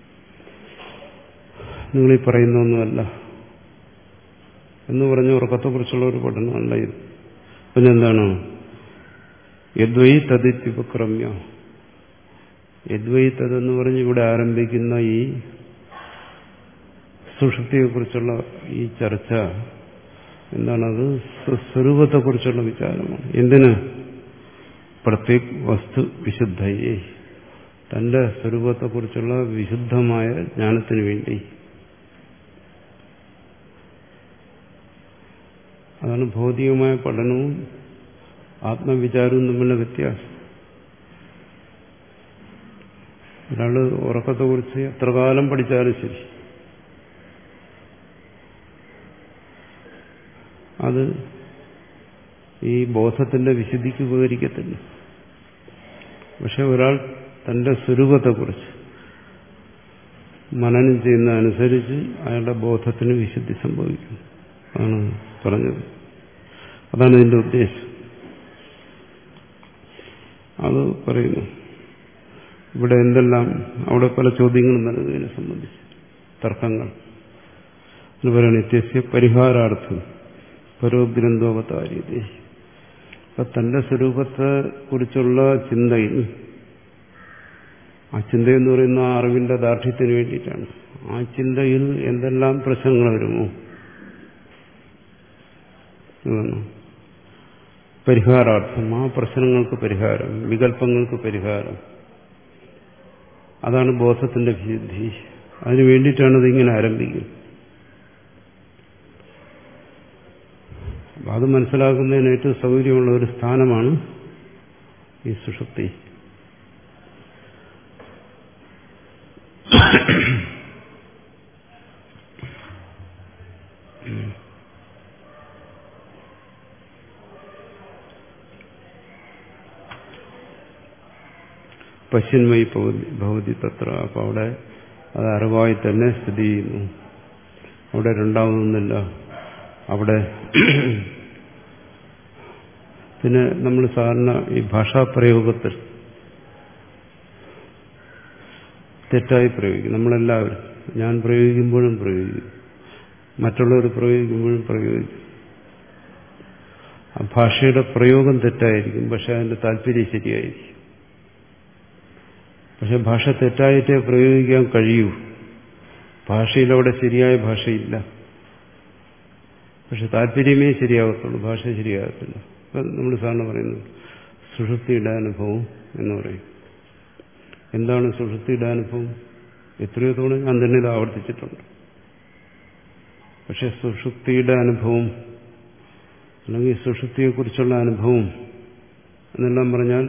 നിങ്ങളീ പറയുന്നൊന്നുമല്ല എന്ന് പറഞ്ഞ് ഉറക്കത്തെക്കുറിച്ചുള്ള ഒരു പഠനമല്ല ഇത്. പിന്നെന്താണ്? യദ്വൈ തദിത്യുപക്രമ്യ. യദ്വൈ തതെന്ന് പറഞ്ഞ് ഇവിടെ ആരംഭിക്കുന്ന ഈ സുഷുപ്തിയെക്കുറിച്ചുള്ള ഈ ചർച്ച എന്താണത്? സ്വരൂപത്തെക്കുറിച്ചുള്ള വിചാരമാണ്. എന്തിന്? പ്രത്യേക വസ്തു വിശുദ്ധയെ, തന്റെ സ്വരൂപത്തെക്കുറിച്ചുള്ള വിശുദ്ധമായ ജ്ഞാനത്തിന് വേണ്ടി. അതാണ് ഭൗതികമായ പഠനവും ആത്മവിചാരവും തമ്മിലുള്ള വ്യത്യാസം. ഒരാള് ഉറക്കത്തെക്കുറിച്ച് എത്ര കാലം പഠിച്ചാലും ശരി, അത് ഈ ബോധത്തിന്റെ വിശുദ്ധിക്ക് ഉപകരിക്കത്തില്ല. പക്ഷെ ഒരാൾ തന്റെ സ്വരൂപത്തെക്കുറിച്ച് മനനം ചെയ്യുന്നതനുസരിച്ച് അയാളുടെ ബോധത്തിന് വിശുദ്ധി സംഭവിക്കും. ആണ് പറഞ്ഞത്. അതാണ് ഇതിന്റെ ഉദ്ദേശം. അത് പറയുന്നു. ഇവിടെ എന്തെല്ലാം അവിടെ പല ചോദ്യങ്ങളും നൽകുന്നതിനെ സംബന്ധിച്ച് തർക്കങ്ങൾ എന്ന് പറയുന്നത് നിത്യസ്യ പരിഹാരാർത്ഥം പരോഗ്രന്ഥോപതാര്യത. അപ്പൊ തന്റെ സ്വരൂപത്തെ കുറിച്ചുള്ള ചിന്തയിൽ, ആ ചിന്തയെന്ന് പറയുന്ന ആ അറിവിന്റെ ദാർഢ്യത്തിന് വേണ്ടിയിട്ടാണ്. ആ ചിന്തയിൽ എന്തെല്ലാം പ്രശ്നങ്ങൾ വരുമോ പരിഹാരാർത്ഥം, ആ പ്രശ്നങ്ങൾക്ക് പരിഹാരം, വികല്പങ്ങൾക്ക് പരിഹാരം, അതാണ് ബോധത്തിന്റെ വിശുദ്ധി. അതിനു വേണ്ടിയിട്ടാണ് ഇതിങ്ങനെ ആരംഭിക്കുന്നത്. അത് മനസ്സിലാക്കുന്നതിന് ഏറ്റവും സൗകര്യമുള്ള ഒരു സ്ഥാനമാണ് ഈ സുഷുപ്തി. പശ്യന്മയി ഭവതി തത്ര. അപ്പം അവിടെ അത് അറിവായി തന്നെ സ്ഥിതി ചെയ്യുന്നു. അവിടെ രണ്ടാമതൊന്നുമില്ല. അവിടെ പിന്നെ നമ്മൾ സാധാരണ ഈ ഭാഷാപ്രയോഗത്തിൽ തെറ്റായി പ്രയോഗിക്കും. നമ്മളെല്ലാവരും, ഞാൻ പ്രയോഗിക്കുമ്പോഴും പ്രയോഗിക്കും, മറ്റുള്ളവർ പ്രയോഗിക്കുമ്പോഴും പ്രയോഗിക്കും. ആ ഭാഷയുടെ പ്രയോഗം തെറ്റായിരിക്കും, പക്ഷെ അതിന്റെ താല്പര്യം ശരിയായിരിക്കും. പക്ഷെ ഭാഷ തെറ്റായിട്ടേ പ്രയോഗിക്കാൻ കഴിയൂ. ഭാഷയിലവിടെ ശരിയായ ഭാഷയില്ല. പക്ഷെ താല്പര്യമേ ശരിയാകത്തുള്ളൂ, ഭാഷ ശരിയാകത്തില്ല. നമ്മൾ സാധാരണ പറയുന്നത് സുഷുപ്തിയുടെ അനുഭവം എന്ന് പറയും. എന്താണ് സുഷുപ്തിയുടെ അനുഭവം? എത്രയോ തവണ ഞാൻ തന്നെ ഇത് ആവർത്തിച്ചിട്ടുണ്ട്. പക്ഷെ സുഷുപ്തിയുടെ അനുഭവം അല്ലെങ്കിൽ സുഷുപ്തിയെക്കുറിച്ചുള്ള അനുഭവം എന്നെല്ലാം പറഞ്ഞാൽ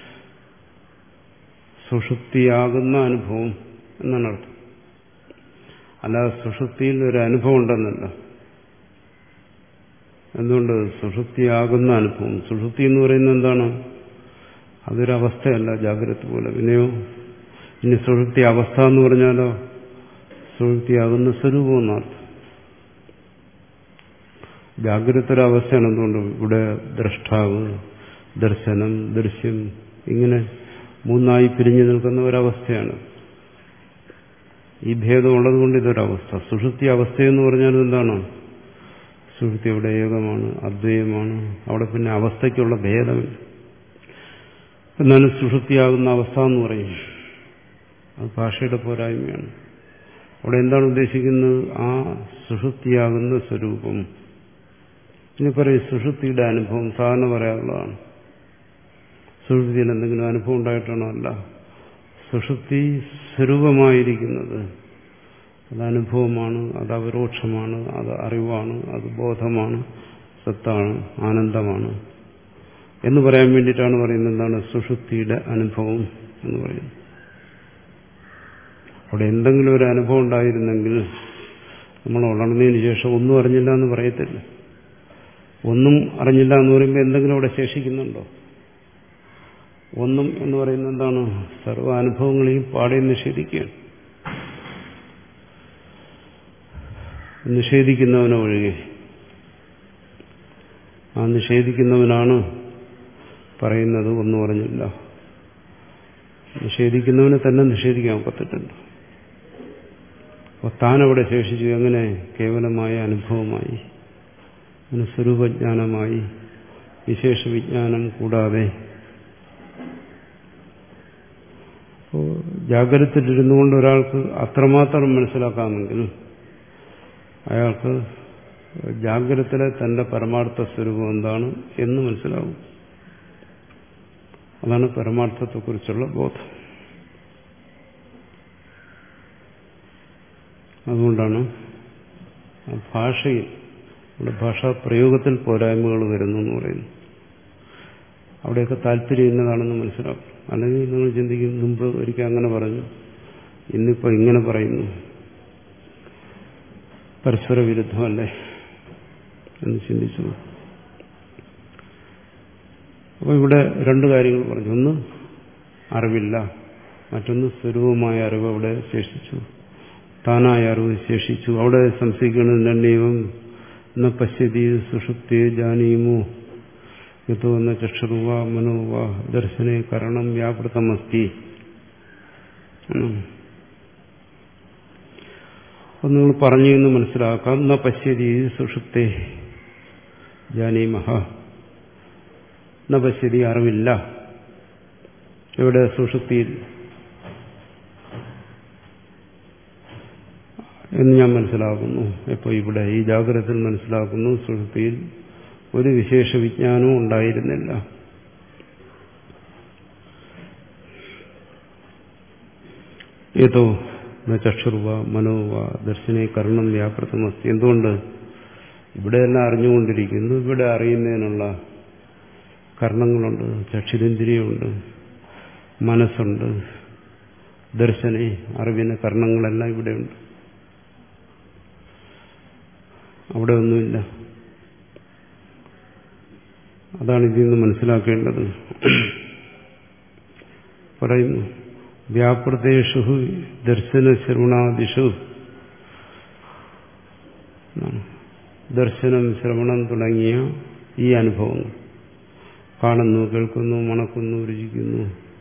സുഷുപ്തിയാകുന്ന അനുഭവം എന്നാണ് അർത്ഥം. അല്ലാതെ സുഷുപ്തിയിൽ ഒരു അനുഭവം ഉണ്ടെന്നല്ല. എന്തുകൊണ്ട്? സുഷുപ്തിയാകുന്ന അനുഭവം. സുഷുപ്തി എന്ന് പറയുന്നത് എന്താണ്? അതൊരവസ്ഥയല്ല ജാഗ്രത പോലെ. പിന്നെയോ ഇനി സുഷുപ്തി അവസ്ഥ എന്ന് പറഞ്ഞാലോ സുഷുപ്തിയാകുന്ന സ്വരൂപം എന്നർത്ഥം. ജാഗ്രത ഒരവസ്ഥയാണ്. എന്തുകൊണ്ട്? ഇവിടെ ദ്രഷ്ടാവ്, ദർശനം, ദൃശ്യം ഇങ്ങനെ മൂന്നായി പിരിഞ്ഞു നിൽക്കുന്ന ഒരവസ്ഥയാണ്. ഈ ഭേദം ഉള്ളതുകൊണ്ട് ഇതൊരവസ്ഥ. സുഷുപ്തി അവസ്ഥയെന്ന് പറഞ്ഞാൽ എന്താണ്? സുഷുപ്തി അവിടെ ഏകമാണ്, അദ്വൈതമാണ്. അവിടെ പിന്നെ അവസ്ഥയ്ക്കുള്ള ഭേദമില്ല. എന്നാലും സുഷുപ്തിയാകുന്ന അവസ്ഥ എന്ന് പറയും. അത് ഭാഷയുടെ പോരായ്മയാണ്. അവിടെ എന്താണ് ഉദ്ദേശിക്കുന്നത്? ആ സുഷുപ്തിയാകുന്ന സ്വരൂപം. ഇനി പറയും സുഷുപ്തിയുടെ അനുഭവം സാധാരണ പറയാനുള്ളതാണ്. സുഷുപ്തിയിൽ എന്തെങ്കിലും അനുഭവം ഉണ്ടായിട്ടാണോ? അല്ല. സുഷുപ്തി സ്വരൂപമായിരിക്കുന്നത് അത് അനുഭവമാണ്, അത് അപരോക്ഷമാണ്, അത് അറിവാണ്, അത് ബോധമാണ്, സത്താണ്, ആനന്ദമാണ് എന്ന് പറയാൻ വേണ്ടിയിട്ടാണ് പറയുന്നത്. എന്താണ് സുഷുപ്തിയുടെ അനുഭവം എന്ന് പറയുന്നത്? അവിടെ എന്തെങ്കിലും ഒരു അനുഭവം ഉണ്ടായിരുന്നെങ്കിൽ നമ്മൾ ഉണർന്നതിന് ശേഷം ഒന്നും അറിഞ്ഞില്ല എന്ന് പറയത്തില്ല. ഒന്നും അറിഞ്ഞില്ല എന്ന് പറയുമ്പോൾ എന്തെങ്കിലും അവിടെ ശേഷിക്കുന്നുണ്ടോ? ഒന്നും എന്ന് പറയുന്നത് എന്താണ്? സർവ്വ അനുഭവങ്ങളെയും പാടെ നിഷേധിക്കുകയാണ്. നിഷേധിക്കുന്നവനെ ഒഴികെ. ആ നിഷേധിക്കുന്നവനാണ് പറയുന്നത് ഒന്നും അറിഞ്ഞില്ല. നിഷേധിക്കുന്നവനെ തന്നെ നിഷേധിക്കാൻ ഒക്കത്തിട്ടുണ്ട്. അപ്പോൾ താനവിടെ ശേഷിച്ചു. എങ്ങനെ? കേവലമായ അനുഭവമായി, സ്വരൂപജ്ഞാനമായി, വിശേഷ വിജ്ഞാനം കൂടാതെ. അപ്പോൾ ജാഗ്രതയിലിരുന്നു കൊണ്ട് ഒരാൾക്ക് അത്രമാത്രം മനസ്സിലാക്കാമെങ്കിൽ അയാൾക്ക് ജാഗ്രതയിലെ തന്റെ പരമാർത്ഥ സ്വരൂപം എന്താണ് എന്ന് മനസ്സിലാവും. അതാണ് പരമാർത്ഥത്തെക്കുറിച്ചുള്ള ബോധം. അതുകൊണ്ടാണ് ഭാഷയിൽ ഭാഷാ പ്രയോഗത്തിൽ പോരായ്മകൾ വരുന്നു എന്ന് പറയുന്നു. അവിടെയൊക്കെ താല്പര്യം ഇന്നതാണെന്ന് മനസ്സിലാക്കും. അല്ലെങ്കിൽ നിങ്ങൾ ചിന്തിക്കും, മുമ്പ് ഒരിക്കൽ അങ്ങനെ പറഞ്ഞു, ഇന്നിപ്പോൾ ഇങ്ങനെ പറയുന്നു, പരസ്പര വിരുദ്ധമല്ലേ എന്ന് ചിന്തിച്ചു. അപ്പോൾ ഇവിടെ രണ്ട് കാര്യങ്ങൾ പറഞ്ഞു. ഒന്ന് അറിവില്ല, മറ്റൊന്ന് സ്വരൂപമായ അറിവ് അവിടെ ശേഷിച്ചു, താനായ അറിവ് ശേഷിച്ചു. അവിടെ സംശയിക്കുന്നത് രണ്ടേവം ന പശ്യതി സുഷുപ്തി ജാനീമോ യതോ ന ചക്ഷുർവ മനോവ ദർശനേ കരണം വ്യാപൃതമസ്തി. അപ്പം നിങ്ങൾ പറഞ്ഞു എന്ന് മനസ്സിലാക്കാം. ന പശ്യതി സുഷുപ്തേ ജാനീമഹ. ന പശ്യതി അറിവില്ല. ഇവിടെ സുഷുപ്തിയിൽ എന്ന് ഞാൻ മനസ്സിലാക്കുന്നു. ഇപ്പോൾ ഇവിടെ ഈ ജാഗ്രതയിൽ മനസ്സിലാക്കുന്നു സുഷുപ്തിയിൽ ഒരു വിശേഷ വിജ്ഞാനവും ഉണ്ടായിരുന്നില്ല. ഏതോ ന ചക്ഷുർവ മനോവ ദർശനേ കർണം വ്യാപൃതമസ്തി. എന്തുകൊണ്ട്? ഇവിടെയെല്ലാം അറിഞ്ഞുകൊണ്ടിരിക്കുന്നു. ഇവിടെ അറിയുന്നതിനുള്ള കർണങ്ങളുണ്ട്, ചക്ഷുരേന്ദ്രിയമുണ്ട്, മനസ്സുണ്ട്, ദർശനേ അറിവിന് കർണങ്ങളെല്ലാം ഇവിടെയുണ്ട്. അവിടെ ഒന്നുമില്ല. അതാണ് ഇതിൽ നിന്ന് മനസ്സിലാക്കേണ്ടത്. പറയുന്നു വ്യാപൃതേഷു ദർശന ശ്രവണാദിഷു. ദർശനം, ശ്രവണം തുടങ്ങിയ ഈ അനുഭവങ്ങൾ, കാണുന്നു, കേൾക്കുന്നു, മണക്കുന്നു, രുചിക്കുന്നു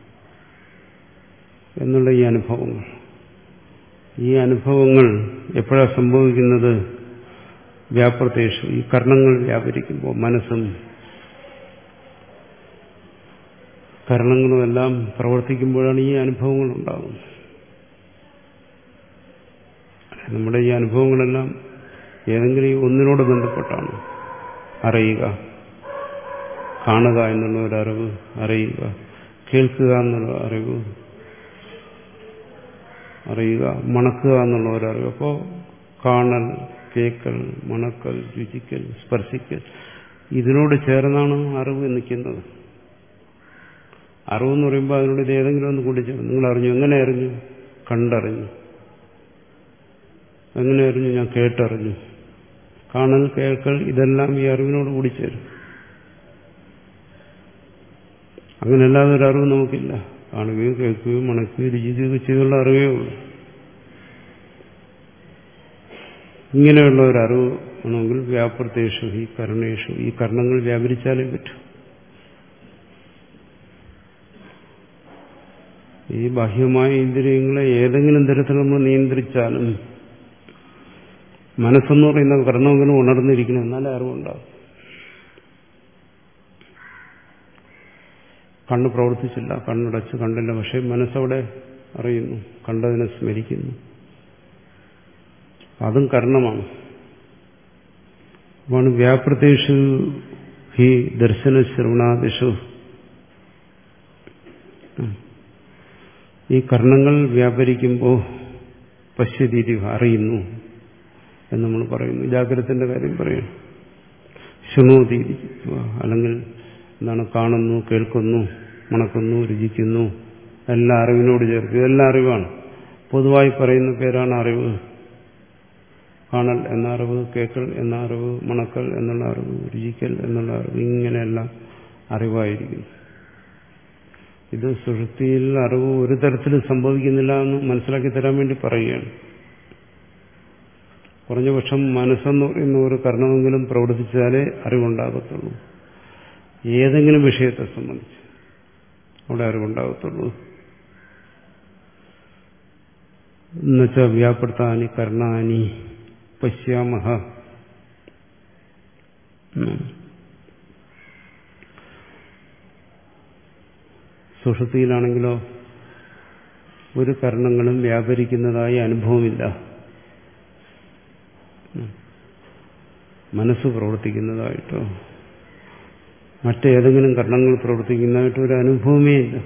എന്നുള്ള ഈ അനുഭവങ്ങൾ, ഈ അനുഭവങ്ങൾ എപ്പോഴാണ് സംഭവിക്കുന്നത്? വ്യാപൃതേഷു, ഈ കർണങ്ങൾ വ്യാപരിക്കുമ്പോൾ, മനസ്സും കർണങ്ങളുമെല്ലാം പ്രവർത്തിക്കുമ്പോഴാണ് ഈ അനുഭവങ്ങൾ ഉണ്ടാകുന്നത്. നമ്മുടെ ഈ അനുഭവങ്ങളെല്ലാം ഏതെങ്കിലും ഒന്നിനോട് ബന്ധപ്പെട്ടാണ്. അറിയുക, കാണുക എന്നുള്ള ഒരറിവ്, അറിയുക, കേൾക്കുക എന്നുള്ള അറിവ്, അറിയുക, മണക്കുക എന്നുള്ള ഒരറിവ്. അപ്പോൾ കാണൽ, കേൾക്കൽ, മണക്കൽ, രുചിക്കൽ, സ്പർശിക്കൽ, ഇതിനോട് ചേർന്നാണ് അറിവ് നിൽക്കുന്നത്. അറിവെന്ന് പറയുമ്പോൾ അതിനോട് ഇത് ഏതെങ്കിലും ഒന്ന് കൂട്ടിച്ചേർന്ന് നിങ്ങൾ അറിഞ്ഞു. എങ്ങനെ അറിഞ്ഞു? കണ്ടറിഞ്ഞു. എങ്ങനെ അറിഞ്ഞു? ഞാൻ കേട്ടറിഞ്ഞു. കാണൽ, കേൾക്കൽ, ഇതെല്ലാം ഈ അറിവിനോട് കൂടിച്ചേരും. അങ്ങനെയല്ലാതെ ഒരു അറിവ് നമുക്കില്ല. കാണുകയും കേൾക്കുകയും മണക്കുകയും രുചിക്കുകയും ചെയ്തുള്ള അറിവേ ഉള്ളൂ. ഇങ്ങനെയുള്ള ഒരു അറിവ് ആണെങ്കിൽ വ്യാപൃതേഷു ഈ കർണേഷു, ഈ കർണങ്ങൾ വ്യാപരിച്ചാലേ പറ്റൂ. ഈ ബാഹ്യമായ ഇന്ദ്രിയങ്ങളെ ഏതെങ്കിലും തരത്തിൽ നമ്മൾ നിയന്ത്രിച്ചാലും മനസ്സെന്ന് പറയുന്ന കർണമെങ്കിലും ഉണർന്നിരിക്കണം, എന്നാലേ അറിവുണ്ടാകും. കണ്ണ് പ്രവർത്തിച്ചില്ല, കണ്ണടച്ച് കണ്ടില്ല, പക്ഷെ മനസ്സവിടെ അറിയുന്നു, കണ്ടതിനെ സ്മരിക്കുന്നു. അതും കർണമാണ്. അതാണ് വ്യാപൃതേഷു ഹി ദർശന ശ്രവണാദിഷു. ഈ കർണങ്ങൾ വ്യാപരിക്കുമ്പോൾ പശ്യതീതി അറിയുന്നു എന്ന് നമ്മൾ പറയുന്നു. ജാഗ്രതത്തിന്റെ കാര്യം പറയുന്നു. ശൃണോതീതി അല്ലെങ്കിൽ എന്താണ്, കാണുന്നു, കേൾക്കുന്നു, മണക്കുന്നു, രുചിക്കുന്നു, എല്ലാ അറിവിനോട് ചേർക്കും. ഇതെല്ലാം അറിവാണ്. പൊതുവായി പറയുന്ന പേരാണ് അറിവ്. കാണൽ എന്ന അറിവ്, കേൾക്കൽ എന്ന അറിവ്, മണക്കൽ എന്നുള്ള അറിവ്, രുചിക്കൽ എന്നുള്ള അറിവ്, ഇങ്ങനെയെല്ലാം അറിവായിരിക്കുന്നു. ഇത് സുഷുപ്തിയിൽ അറിവ് ഒരു തരത്തിലും സംഭവിക്കുന്നില്ല എന്ന് മനസ്സിലാക്കി തരാൻ വേണ്ടി പറയുകയാണ്. കുറഞ്ഞപക്ഷം മനസ്സെന്ന് പറയുന്ന ഒരു കർണമെങ്കിലും പ്രവർത്തിച്ചാലേ അറിവുണ്ടാകത്തുള്ളൂ. ഏതെങ്കിലും വിഷയത്തെ സംബന്ധിച്ച് അവിടെ അറിവുണ്ടാകത്തുള്ളൂ. എന്നുവെച്ചാൽ വ്യാപൃതാനി കർണാനി പശ്യാമഹ. സുഷുപ്തിയിലാണെങ്കിലോ ഒരു കർണങ്ങളും വ്യാപരിക്കുന്നതായി അനുഭവമില്ല. മനസ്സ് പ്രവർത്തിക്കുന്നതായിട്ടോ മറ്റേതെങ്കിലും കർണങ്ങൾ പ്രവർത്തിക്കുന്നതായിട്ടോ ഒരു അനുഭവമേ ഇല്ല.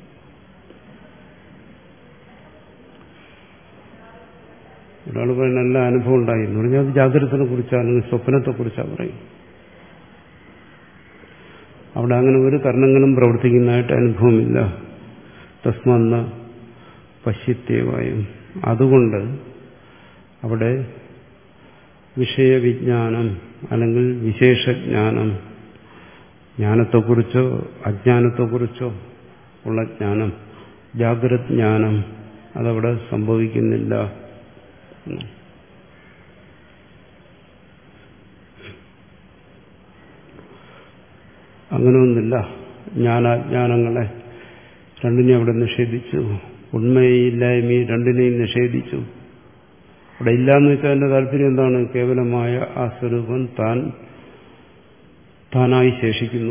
ഒരാൾ പറയുന്ന എല്ലാ അനുഭവം ഉണ്ടായി എന്ന് പറഞ്ഞാൽ അത് ജാഗ്രതയെ കുറിച്ചാണ്, അല്ലെങ്കിൽ സ്വപ്നത്തെക്കുറിച്ചാണ് പറയും. അവിടെ അങ്ങനെ ഒരു കർണങ്ങളും പ്രവർത്തിക്കുന്നതായിട്ട് അനുഭവമില്ല. തസ്മന്ന പശ്യത്തേവായും. അതുകൊണ്ട് അവിടെ വിഷയവിജ്ഞാനം അല്ലെങ്കിൽ വിശേഷജ്ഞാനം, ജ്ഞാനത്തെക്കുറിച്ചോ അജ്ഞാനത്തെക്കുറിച്ചോ ഉള്ള ജ്ഞാനം, ജാഗ്രത് ജ്ഞാനം, അതവിടെ സംഭവിക്കുന്നില്ല. അങ്ങനെയൊന്നില്ല. ജ്ഞാനാജ്ഞാനങ്ങളെ രണ്ടിനെയും അവിടെ നിഷേധിച്ചു. ഉണ്മയില്ലായ്മയും രണ്ടിനെയും നിഷേധിച്ചു. അവിടെ ഇല്ലാന്ന് വെച്ചാൽ അതിന്റെ താല്പര്യം എന്താണ്? കേവലമായ ആ സ്വരൂപം താൻ താനായി ശേഷിക്കുന്നു.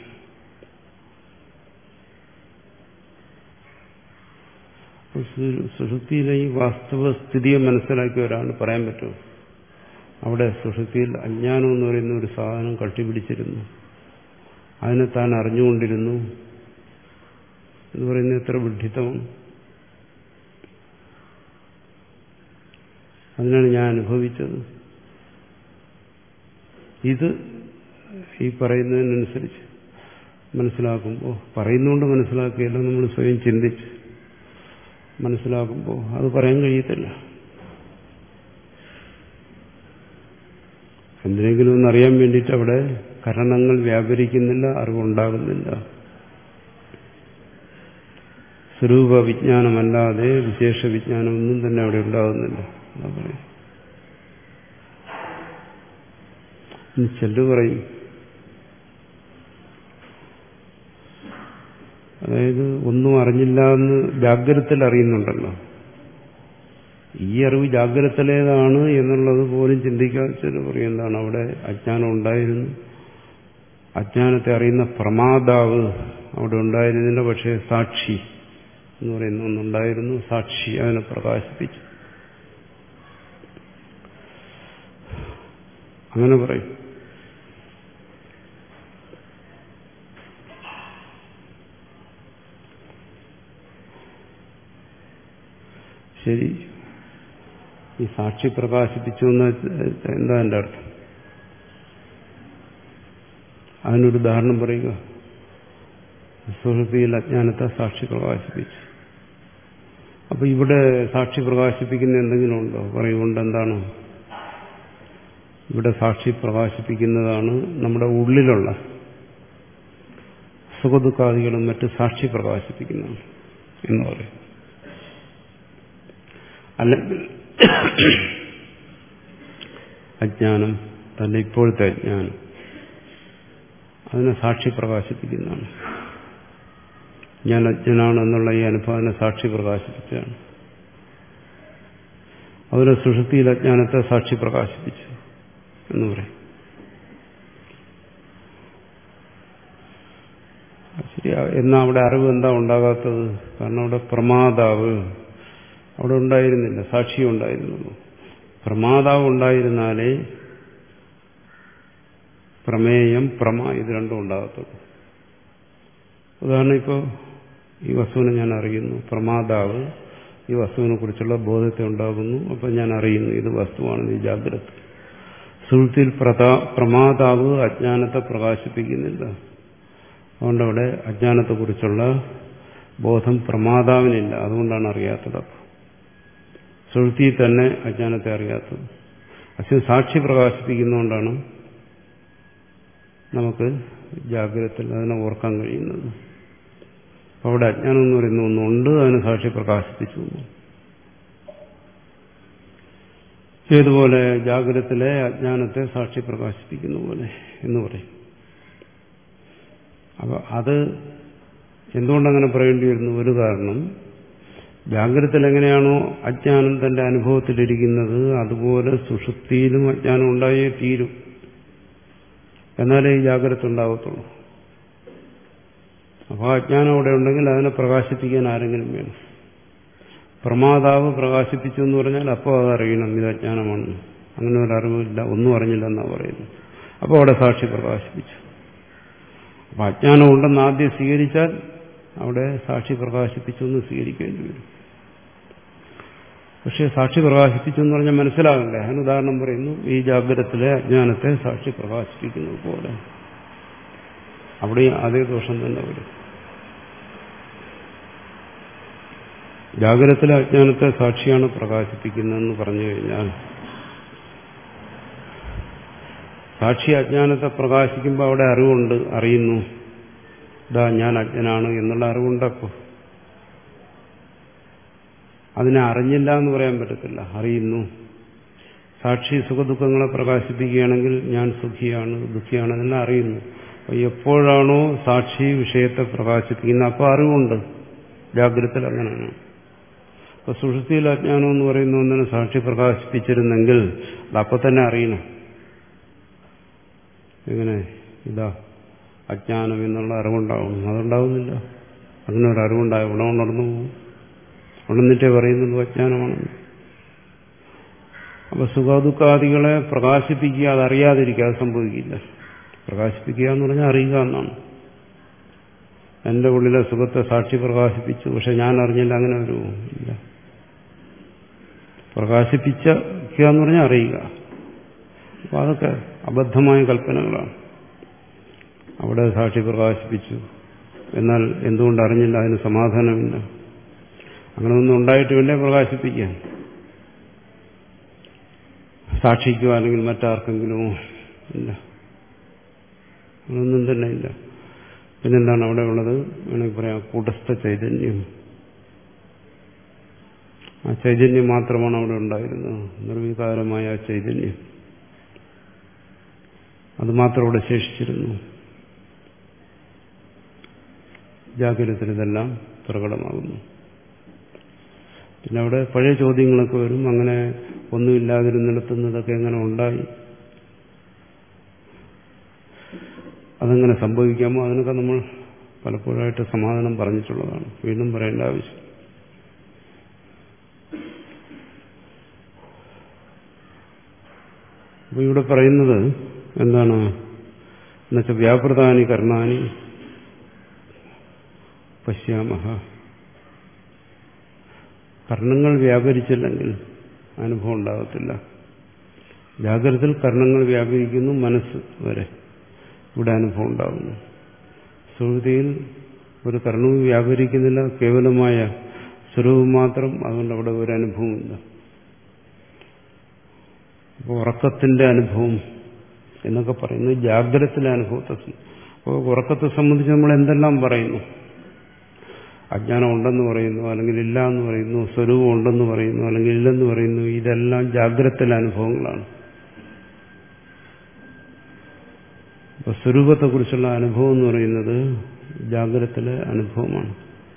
സുഷുപ്തിയിലെ ഈ വാസ്തവസ്ഥിതിയെ മനസ്സിലാക്കിയവരാണ് പറയാൻ പറ്റും. അവിടെ സുഷുപ്തിയിൽ അജ്ഞാനം എന്ന് പറയുന്ന ഒരു സാധനം കട്ടിപിടിച്ചിരുന്നു, അതിനെ താൻ അറിഞ്ഞുകൊണ്ടിരുന്നു എന്ന് പറയുന്നത് എത്ര വിഡ്ഢിത്തമാണ്. അതിനാണ് ഞാൻ അനുഭവിച്ചത്. ഇത് ഈ പറയുന്നതിനനുസരിച്ച് മനസ്സിലാക്കുമ്പോൾ, പറയുന്നുകൊണ്ട് മനസ്സിലാക്കിയല്ല, നമ്മൾ സ്വയം ചിന്തിച്ച് മനസ്സിലാക്കുമ്പോൾ അത് പറയാൻ കഴിയത്തില്ല. എന്തിനെങ്കിലും ഒന്നറിയാൻ വേണ്ടിയിട്ട് അവിടെ കരണങ്ങൾ വ്യാപരിക്കുന്നില്ല, അറിവുണ്ടാകുന്നില്ല. സ്വരൂപ വിജ്ഞാനമല്ലാതെ വിശേഷ വിജ്ഞാനമൊന്നും തന്നെ അവിടെ ഉണ്ടാകുന്നില്ല. എന്താ പറയും? ചെല്ലു പറയും, അതായത് ഒന്നും അറിഞ്ഞില്ല എന്ന് ജാഗ്രതത്തിൽ അറിയുന്നുണ്ടല്ലോ. ഈ അറിവ് ജാഗ്രതത്തിലേതാണ് എന്നുള്ളത് പോലും ചിന്തിക്കാതെ ചെല്ലു പറയും. എന്താണ്? അവിടെ അജ്ഞാനം ഉണ്ടായിരുന്നു, അജ്ഞാനത്തെ അറിയുന്ന പ്രമാതാവ് അവിടെ ഉണ്ടായിരുന്നില്ല, പക്ഷേ സാക്ഷി എന്ന് പറയുന്ന ഒന്നുണ്ടായിരുന്നു. സാക്ഷി അതിനെ പ്രകാശിപ്പിച്ചു. അങ്ങനെ പറയും. ശരി, ഈ സാക്ഷി പ്രകാശിപ്പിച്ചു എന്ന് എന്താ എൻ്റെ അർത്ഥം? അതിനൊരു ഉദാഹരണം പറയുക. സുഹൃത്തിയിൽ അജ്ഞാനത്തെ സാക്ഷി പ്രകാശിപ്പിച്ചു. അപ്പൊ ഇവിടെ സാക്ഷി പ്രകാശിപ്പിക്കുന്ന എന്തെങ്കിലും ഉണ്ടോ? പറയുകൊണ്ട് എന്താണ്? ഇവിടെ സാക്ഷി പ്രകാശിപ്പിക്കുന്നതാണ് നമ്മുടെ ഉള്ളിലുള്ള സുഖദുഃഖാദികളും മറ്റ് സാക്ഷി പ്രകാശിപ്പിക്കുന്നതാണ് എന്ന് പറയും. അല്ലെങ്കിൽ അജ്ഞാനം, തന്റെ ഇപ്പോഴത്തെ അജ്ഞാനം, അതിനെ സാക്ഷി പ്രകാശിപ്പിക്കുന്നതാണ്. ഞാൻ അജ്ഞനാണ് എന്നുള്ള ഈ അനുഭവനെ സാക്ഷി പ്രകാശിപ്പിച്ചതാണ്. അതിനെ സുഷുപ്തിയിൽ അജ്ഞാനത്തെ സാക്ഷി പ്രകാശിപ്പിച്ചു എന്ന് പറയും. ശരിയാ. എന്നാൽ അവിടെ അറിവ് എന്താ ഉണ്ടാകാത്തത്? കാരണം അവിടെ പ്രമാതാവ് അവിടെ ഉണ്ടായിരുന്നില്ല, സാക്ഷി ഉണ്ടായിരുന്നുള്ളൂ. പ്രമാതാവ് ഉണ്ടായിരുന്നാലേ പ്രമേയം പ്രമ ഇത് രണ്ടും ഉണ്ടാകത്തുള്ളൂ. ഉദാഹരണം, ഇപ്പോൾ ഈ വസ്തുവിനെ ഞാൻ അറിയുന്നു, പ്രമാതാവ് ഈ വസ്തുവിനെ കുറിച്ചുള്ള ബോധത്തെ ഉണ്ടാകുന്നു, അപ്പം ഞാൻ അറിയുന്നു ഇത് വസ്തുവാണ്, ഈ ജാഗ്രത. സുഷുപ്തിയിൽ പ്രമാതാവ് അജ്ഞാനത്തെ പ്രകാശിപ്പിക്കുന്നില്ല. അതുകൊണ്ട് അവിടെ അജ്ഞാനത്തെക്കുറിച്ചുള്ള ബോധം പ്രമാതാവിനില്ല, അതുകൊണ്ടാണ് അറിയാത്തത്. സുഷുപ്തിയിൽ തന്നെ അജ്ഞാനത്തെ അറിയാത്തത്. പക്ഷെ സാക്ഷി പ്രകാശിപ്പിക്കുന്നതുകൊണ്ടാണ് നമുക്ക് ജാഗ്രതത്തിൽ അതിനെ ഓർക്കാൻ കഴിയുന്നത്. അപ്പോൾ അവിടെ അജ്ഞാനം എന്ന് പറയുന്ന ഒന്നുണ്ട്, അതിനെ സാക്ഷി പ്രകാശിപ്പിച്ചു. ഏതുപോലെ ജാഗ്രതത്തിലെ അജ്ഞാനത്തെ സാക്ഷി പ്രകാശിപ്പിക്കുന്ന പോലെ എന്ന് പറയും. അപ്പോൾ അത് എന്തുകൊണ്ടങ്ങനെ പറയേണ്ടി വരുന്നു? ഒരു കാരണം, ജാഗ്രതത്തിൽ എങ്ങനെയാണോ അജ്ഞാനം തന്റെ അനുഭവത്തിലിരിക്കുന്നത് അതുപോലെ സുഷുപ്തിയിലും അജ്ഞാനം ഉണ്ടായേ തീരും. എന്നാലേ ഈ ജാഗ്രത ഉണ്ടാകത്തുള്ളൂ. അപ്പോൾ അജ്ഞാനം അവിടെ ഉണ്ടെങ്കിൽ അതിനെ പ്രകാശിപ്പിക്കാൻ ആരെങ്കിലും വേണം. പ്രമാതാവ് പ്രകാശിപ്പിച്ചു എന്ന് പറഞ്ഞാൽ അപ്പോൾ അതറിയണം ഇത് അജ്ഞാനമാണ്. അങ്ങനെ ഒരു അറിവില്ല, ഒന്നും അറിഞ്ഞില്ല എന്നാണ് പറയുന്നത്. അപ്പോൾ അവിടെ സാക്ഷി പ്രകാശിപ്പിച്ചു. അപ്പം അജ്ഞാനം ഉണ്ടെന്ന് ആദ്യം സ്വീകരിച്ചാൽ അവിടെ സാക്ഷി പ്രകാശിപ്പിച്ചു എന്ന് സ്വീകരിക്കേണ്ടി വരും. പക്ഷെ സാക്ഷി പ്രകാശിപ്പിച്ചു എന്ന് പറഞ്ഞാൽ മനസ്സിലാകണ്ടേ? അതിന് ഉദാഹരണം പറയുന്നു, ഈ ജാഗ്രതത്തിലെ അജ്ഞാനത്തെ സാക്ഷി പ്രകാശിപ്പിക്കുന്നത് പോലെ. അവിടെയും അതേ ദോഷം തന്നെ വരും. ജാഗ്രതത്തിലെ അജ്ഞാനത്തെ സാക്ഷിയാണ് പ്രകാശിപ്പിക്കുന്നതെന്ന് പറഞ്ഞു കഴിഞ്ഞാൽ, സാക്ഷി അജ്ഞാനത്തെ പ്രകാശിക്കുമ്പോൾ അവിടെ അറിവുണ്ട്, അറിയുന്നു, ഇതാ ഞാൻ അജ്ഞനാണ് എന്നുള്ള അറിവുണ്ടപ്പോൾ അതിനെ അറിഞ്ഞില്ല എന്ന് പറയാൻ പറ്റത്തില്ല, അറിയുന്നു. സാക്ഷി സുഖദുഃഖങ്ങളെ പ്രകാശിപ്പിക്കുകയാണെങ്കിൽ ഞാൻ സുഖിയാണ് ദുഃഖിയാണ് എന്നെല്ലാം അറിയുന്നു. അപ്പോൾ എപ്പോഴാണോ സാക്ഷി വിഷയത്തെ പ്രകാശിപ്പിക്കുന്നത് അപ്പോൾ അറിവുണ്ട്. ജാഗ്രതത്തിൽ അങ്ങനെയാണ്. അപ്പോൾ സുഷുപ്തിയിൽ അജ്ഞാനം എന്ന് പറയുന്ന ഒന്നിനെ സാക്ഷി പ്രകാശിപ്പിച്ചിരുന്നെങ്കിൽ അതപ്പോൾ തന്നെ അറിയണം. എങ്ങനെ? ഇതാ അജ്ഞാനം എന്നുള്ള അറിവുണ്ടാവണം. അതുണ്ടാവുന്നില്ല. അങ്ങനെ ഒരു അറിവുണ്ടായ ഉടൻ ഉണർന്നു പോകും. ഉണർന്നിട്ടേ പറയുന്നുള്ളൂ അജ്ഞാനമാണെന്ന്. അപ്പൊ സുഖദുഃഖാദികളെ പ്രകാശിപ്പിക്കുക, അതറിയാതിരിക്കുക, അത് സംഭവിക്കില്ല. പ്രകാശിപ്പിക്കുക എന്ന് പറഞ്ഞാൽ അറിയുക എന്നാണ്. എന്റെ ഉള്ളിലെ സുഖത്തെ സാക്ഷി പ്രകാശിപ്പിച്ചു, പക്ഷെ ഞാൻ അറിഞ്ഞില്ല, അങ്ങനെ ഒരു ഇല്ല. പ്രകാശിപ്പിക്കുക എന്ന് പറഞ്ഞാൽ അറിയുക. അപ്പൊ അതൊക്കെ അബദ്ധമായ കൽപ്പനകളാണ്. അവിടെ സാക്ഷി പ്രകാശിപ്പിച്ചു, എന്നാൽ എന്തുകൊണ്ട് അറിഞ്ഞില്ല, അതിന് സമാധാനമില്ല. അങ്ങനെ ഒന്നും ഉണ്ടായിട്ട് വേണ്ടേ പ്രകാശിപ്പിക്കാൻ. സാക്ഷിക്കോ അല്ലെങ്കിൽ മറ്റാർക്കെങ്കിലുമോ ഇല്ല, അങ്ങനൊന്നും തന്നെ ഇല്ല. പിന്നെന്താണ് അവിടെ ഉള്ളത്? വേണമെങ്കിൽ പറയാം കൂട്ടസ്ഥ ചൈതന്യം. ആ ചൈതന്യം മാത്രമാണ് അവിടെ ഉണ്ടായിരുന്നത്, നിർവികാരമായ ആ ചൈതന്യം. അത് മാത്രം അവിടെ ശേഷിച്ചിരുന്നു. ജാഗ്രതത്തിൽ ഇതെല്ലാം പ്രകടമാകുന്നു. പിന്നെ അവിടെ പഴയ ചോദ്യങ്ങളൊക്കെ വരും. അങ്ങനെ ഒന്നുമില്ലാതിരുന്നിടത്തുന്നതൊക്കെ എങ്ങനെ ഉണ്ടായി, അതെങ്ങനെ സംഭവിക്കാമോ? അതിനൊക്കെ നമ്മൾ പലപ്പോഴായിട്ട് സമാധാനം പറഞ്ഞിട്ടുള്ളതാണ്, വീണ്ടും പറയേണ്ട ആവശ്യം. അപ്പൊ ഇവിടെ പറയുന്നത് എന്താണ് എന്നുവെച്ചാൽ വ്യാപൃതാനി കർണാനി പശ്യാമഹ. കർണങ്ങൾ വ്യാപരിച്ചില്ലെങ്കിൽ അനുഭവം ഉണ്ടാകത്തില്ല. ജാഗ്രതത്തിൽ കർണങ്ങൾ വ്യാപരിക്കുന്നു, മനസ്സ് വരെ, ഇവിടെ അനുഭവം ഉണ്ടാകുന്നു. സുഹൃത്തിയിൽ ഒരു കർണവും വ്യാപരിക്കുന്നില്ല, കേവലമായ സ്വരൂപം മാത്രം, അതുകൊണ്ട് അവിടെ ഒരു അനുഭവമില്ല. അപ്പോൾ ഉറക്കത്തിന്റെ അനുഭവം എന്നൊക്കെ പറയുന്നത് ജാഗ്രതത്തിലെ അനുഭവത്തെ. അപ്പോൾ ഉറക്കത്തെ സംബന്ധിച്ച് നമ്മൾ എന്തെല്ലാം പറയുന്നു? അജ്ഞാനം ഉണ്ടെന്ന് പറയുന്നു, അല്ലെങ്കിൽ ഇല്ല എന്ന് പറയുന്നു, സ്വരൂപം ഉണ്ടെന്ന് പറയുന്നു, അല്ലെങ്കിൽ ഇല്ലെന്ന് പറയുന്നു. ഇതെല്ലാം ജാഗ്രതത്തിലെ അനുഭവങ്ങളാണ്. അപ്പൊ സ്വരൂപത്തെക്കുറിച്ചുള്ള അനുഭവം എന്ന് പറയുന്നത് ജാഗ്രതത്തിലെ അനുഭവമാണ്.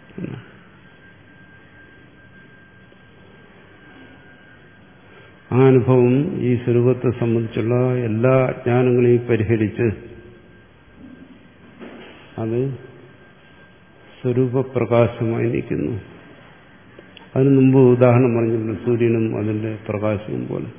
ആ അനുഭവം ഈ സ്വരൂപത്തെ സംബന്ധിച്ചുള്ള എല്ലാ അജ്ഞാനങ്ങളെയും പരിഹരിച്ച് അത് സ്വരൂപപ്രകാശമായി നിൽക്കുന്നു. അതിനു മുമ്പ് ഉദാഹരണം പറഞ്ഞിട്ടുണ്ട്, സൂര്യനും അതിന്റെ പ്രകാശവും പോലെ.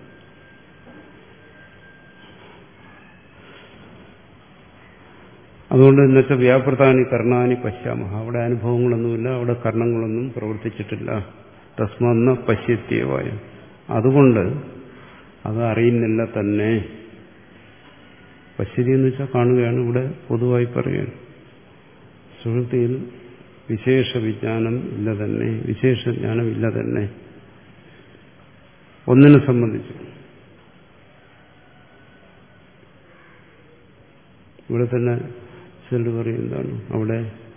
അതുകൊണ്ട് ഇന്നത്തെ വ്യാപൃതാനി കർണാനി പശ്യാമഹ, അവിടെ അനുഭവങ്ങളൊന്നുമില്ല, അവിടെ കർണങ്ങളൊന്നും പ്രവർത്തിച്ചിട്ടില്ല. തസ്മന്ന പശ്യത്യവായ, അതുകൊണ്ട് അത് അറിയുന്നില്ല തന്നെ. പശ്യതി എന്ന് വെച്ചാൽ കാണുകയാണ്, ഇവിടെ പൊതുവായി പറയുകയാണ്. സുഹൃത്തിയിൽ വിശേഷ വിജ്ഞാനം ഇല്ല തന്നെ, വിശേഷ ജ്ഞാനം ഇല്ല തന്നെ ഒന്നിനെ സംബന്ധിച്ച്. ഇവിടെ തന്നെ ചിലർ പറയും എന്താണ് അവിടെ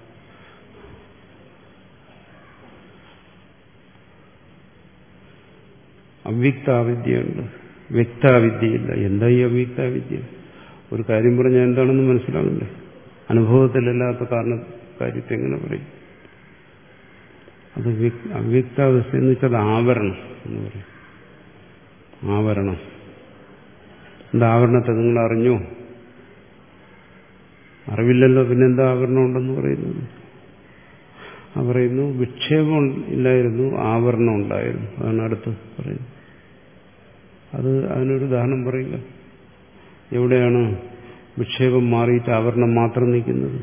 അവ്യക്താവിദ്യയുണ്ട്, വ്യക്താവിദ്യയില്ല. എന്താ ഈ അവ്യക്താവിദ്യ? ഒരു കാര്യം പറഞ്ഞാൽ എന്താണെന്ന് മനസ്സിലാകണ്ടേ? അനുഭവത്തിലല്ലാത്ത കാരണ കാര്യത്തെ എങ്ങനെ പറയും? അത് അവ്യക്താവസ്ഥ എന്ന് വെച്ചാൽ ആവരണം എന്ന് പറയും. ആവരണം. എന്താ ആവരണത്തെ നിങ്ങൾ അറിഞ്ഞോ? അറിവില്ലല്ലോ, പിന്നെന്താ ആവരണം ഉണ്ടെന്ന് പറയുന്നത്? ആ പറയുന്നു വിക്ഷേപം ഇല്ലായിരുന്നു, ആവരണം ഉണ്ടായിരുന്നു. അതാണ് അടുത്ത് പറയുന്നത്. അത് അതിനൊരു ഉദാഹരണം പറയുക. എവിടെയാണ് വിക്ഷേപം മാറിയിട്ട് ആവരണം മാത്രം നിൽക്കുന്നത്?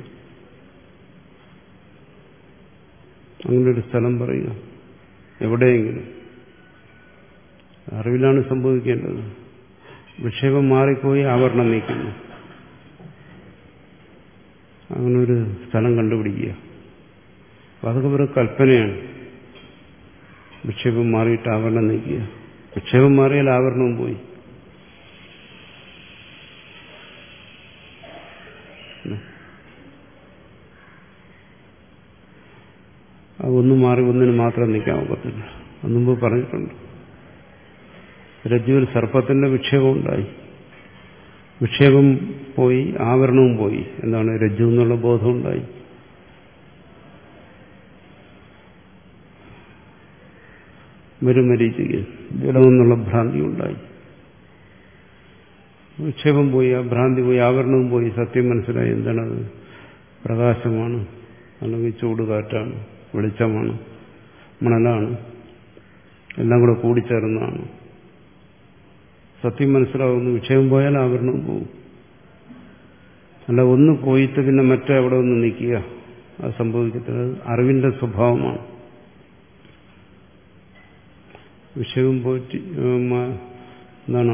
അങ്ങനൊരു സ്ഥലം പറയുക, എവിടെയെങ്കിലും. അറിവിലാണ് സംഭവിക്കേണ്ടത്. വിക്ഷേപം മാറിപ്പോയി ആവരണം നീക്കുന്നു. അങ്ങനൊരു സ്ഥലം കണ്ടുപിടിക്കുക. അതൊക്കെ ഒരു കൽപ്പനയാണ്. വിക്ഷേപം മാറിയിട്ട് ആവരണം നീക്കുക. വിക്ഷേപം മാറിയാൽ ആവരണവും പോയി. അതൊന്നും മാറി ഒന്നിന് മാത്രം നിൽക്കാൻ ഒക്കത്തില്ല. അത് മുമ്പ് പറഞ്ഞിട്ടുണ്ട്. രജ്ജുവിൽ സർപ്പത്തിന്റെ വിക്ഷേപം ഉണ്ടായി. വിക്ഷേപം പോയി, ആവരണവും പോയി. എന്താണ്? രജ്ജു എന്നുള്ള ബോധം ഉണ്ടായി. മരുമരീചിക്ക് ജലമെന്നുള്ള ഭ്രാന്തി ഉണ്ടായി. വിക്ഷേപം പോയി, ആ ഭ്രാന്തി പോയി, ആവരണവും പോയി. സത്യം മനസ്സിലായി. എന്താണത്? പ്രകാശമാണ്, അല്ലെങ്കിൽ ചൂടുകാറ്റാണ്, വെളിച്ചമാണ്, മണലാണ്, എല്ലാം കൂടെ കൂടിച്ചേർന്നതാണ്. സത്യം മനസ്സിലാവുന്നു. വിക്ഷേപം പോയാൽ ആവരണവും പോകും. അല്ല ഒന്ന് പോയിട്ട് പിന്നെ മറ്റേ അവിടെ ഒന്ന് നിൽക്കുക, അത് സംഭവിക്കുന്നത് അറിവിന്റെ സ്വഭാവമാണ്. വിഷയവും പോയിട്ട് എന്താണ്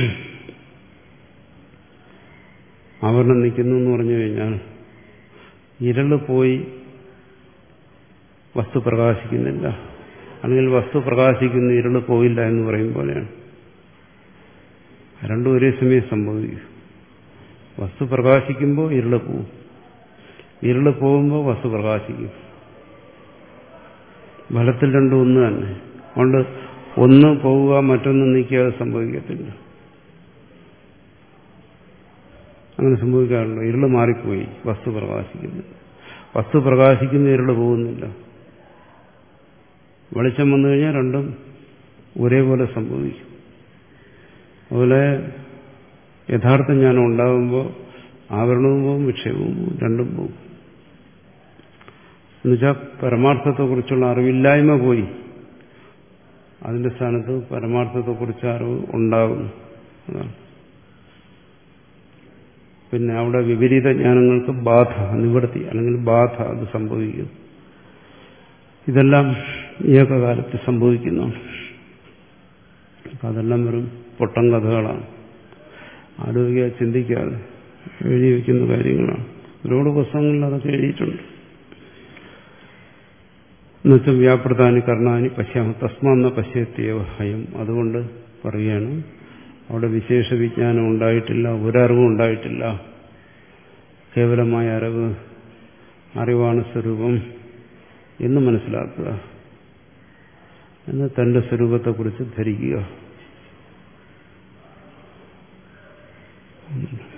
ആവരണം നിൽക്കുന്നു എന്ന് പറഞ്ഞു കഴിഞ്ഞാൽ ഇരള് പോയി വസ്തു പ്രകാശിക്കുന്നില്ല, അല്ലെങ്കിൽ വസ്തു പ്രകാശിക്കുന്നു ഇരുള് പോയില്ല എന്ന് പറയും പോലെയാണ്. രണ്ടും ഒരേ സമയം സംഭവിക്കും. വസ്തു പ്രകാശിക്കുമ്പോൾ ഇരുള് പോവും, ഇരുള് പോകുമ്പോൾ വസ്തു പ്രകാശിക്കും. ഫലത്തിൽ രണ്ടും ഒന്ന് തന്നെ. അതുകൊണ്ട് ഒന്ന് പോവുക മറ്റൊന്ന് നീക്കിയാൽ സംഭവിക്കത്തില്ല. അങ്ങനെ സംഭവിക്കാറുണ്ടോ? ഇരുള് മാറിപ്പോയി, വസ്തു പ്രകാശിക്കുന്നു. വസ്തു പ്രകാശിക്കുന്ന ഇരുള് പോകുന്നില്ല. വെളിച്ചം വന്നു കഴിഞ്ഞാൽ രണ്ടും ഒരേപോലെ സംഭവിക്കും. അതുപോലെ യഥാർത്ഥ ജ്ഞാനം ഉണ്ടാകുമ്പോൾ ആവരണവും പോവും, വിക്ഷേപവും പോവും, രണ്ടും പോകും. എന്നുവെച്ചാൽ പരമാർത്ഥത്തെക്കുറിച്ചുള്ള അറിവില്ലായ്മ പോയി, അതിന്റെ സ്ഥാനത്ത് പരമാർത്ഥത്തെക്കുറിച്ച് അറിവ് ഉണ്ടാകുന്നു. അതാണ്. പിന്നെ അവിടെ വിപരീത ജ്ഞാനങ്ങൾക്ക് ബാധ, നിവൃത്തി അല്ലെങ്കിൽ ബാധ അത് സംഭവിക്കും. ഇതെല്ലാം ഏകകാലത്ത് സംഭവിക്കുന്നതാണ്. അതെല്ലാം വെറും പൊട്ടൻ കഥകളാണ്. ആലോചിക്കുക, ചിന്തിക്കാതെ എഴുതി വയ്ക്കുന്ന കാര്യങ്ങളാണ്. ഒരുപാട് പുസ്തകങ്ങളിൽ അതൊക്കെ എഴുതിയിട്ടുണ്ട്. എന്നുവെച്ചാൽ വ്യാപൃതാനി കർണാനി പശ്യാമ തസ്മാന്ന പശ്യത്യവ ഹയം. അതുകൊണ്ട് പറയുകയാണ്, അവിടെ വിശേഷ വിജ്ഞാനം ഉണ്ടായിട്ടില്ല, ഒരറിവും ഉണ്ടായിട്ടില്ല. കേവലമായ അറിവ്, അറിവാണ് സ്വരൂപം എന്ന് മനസ്സിലാക്കുക, എന്ന് തന്റെ സ്വരൂപത്തെക്കുറിച്ച് ധരിക്കുക.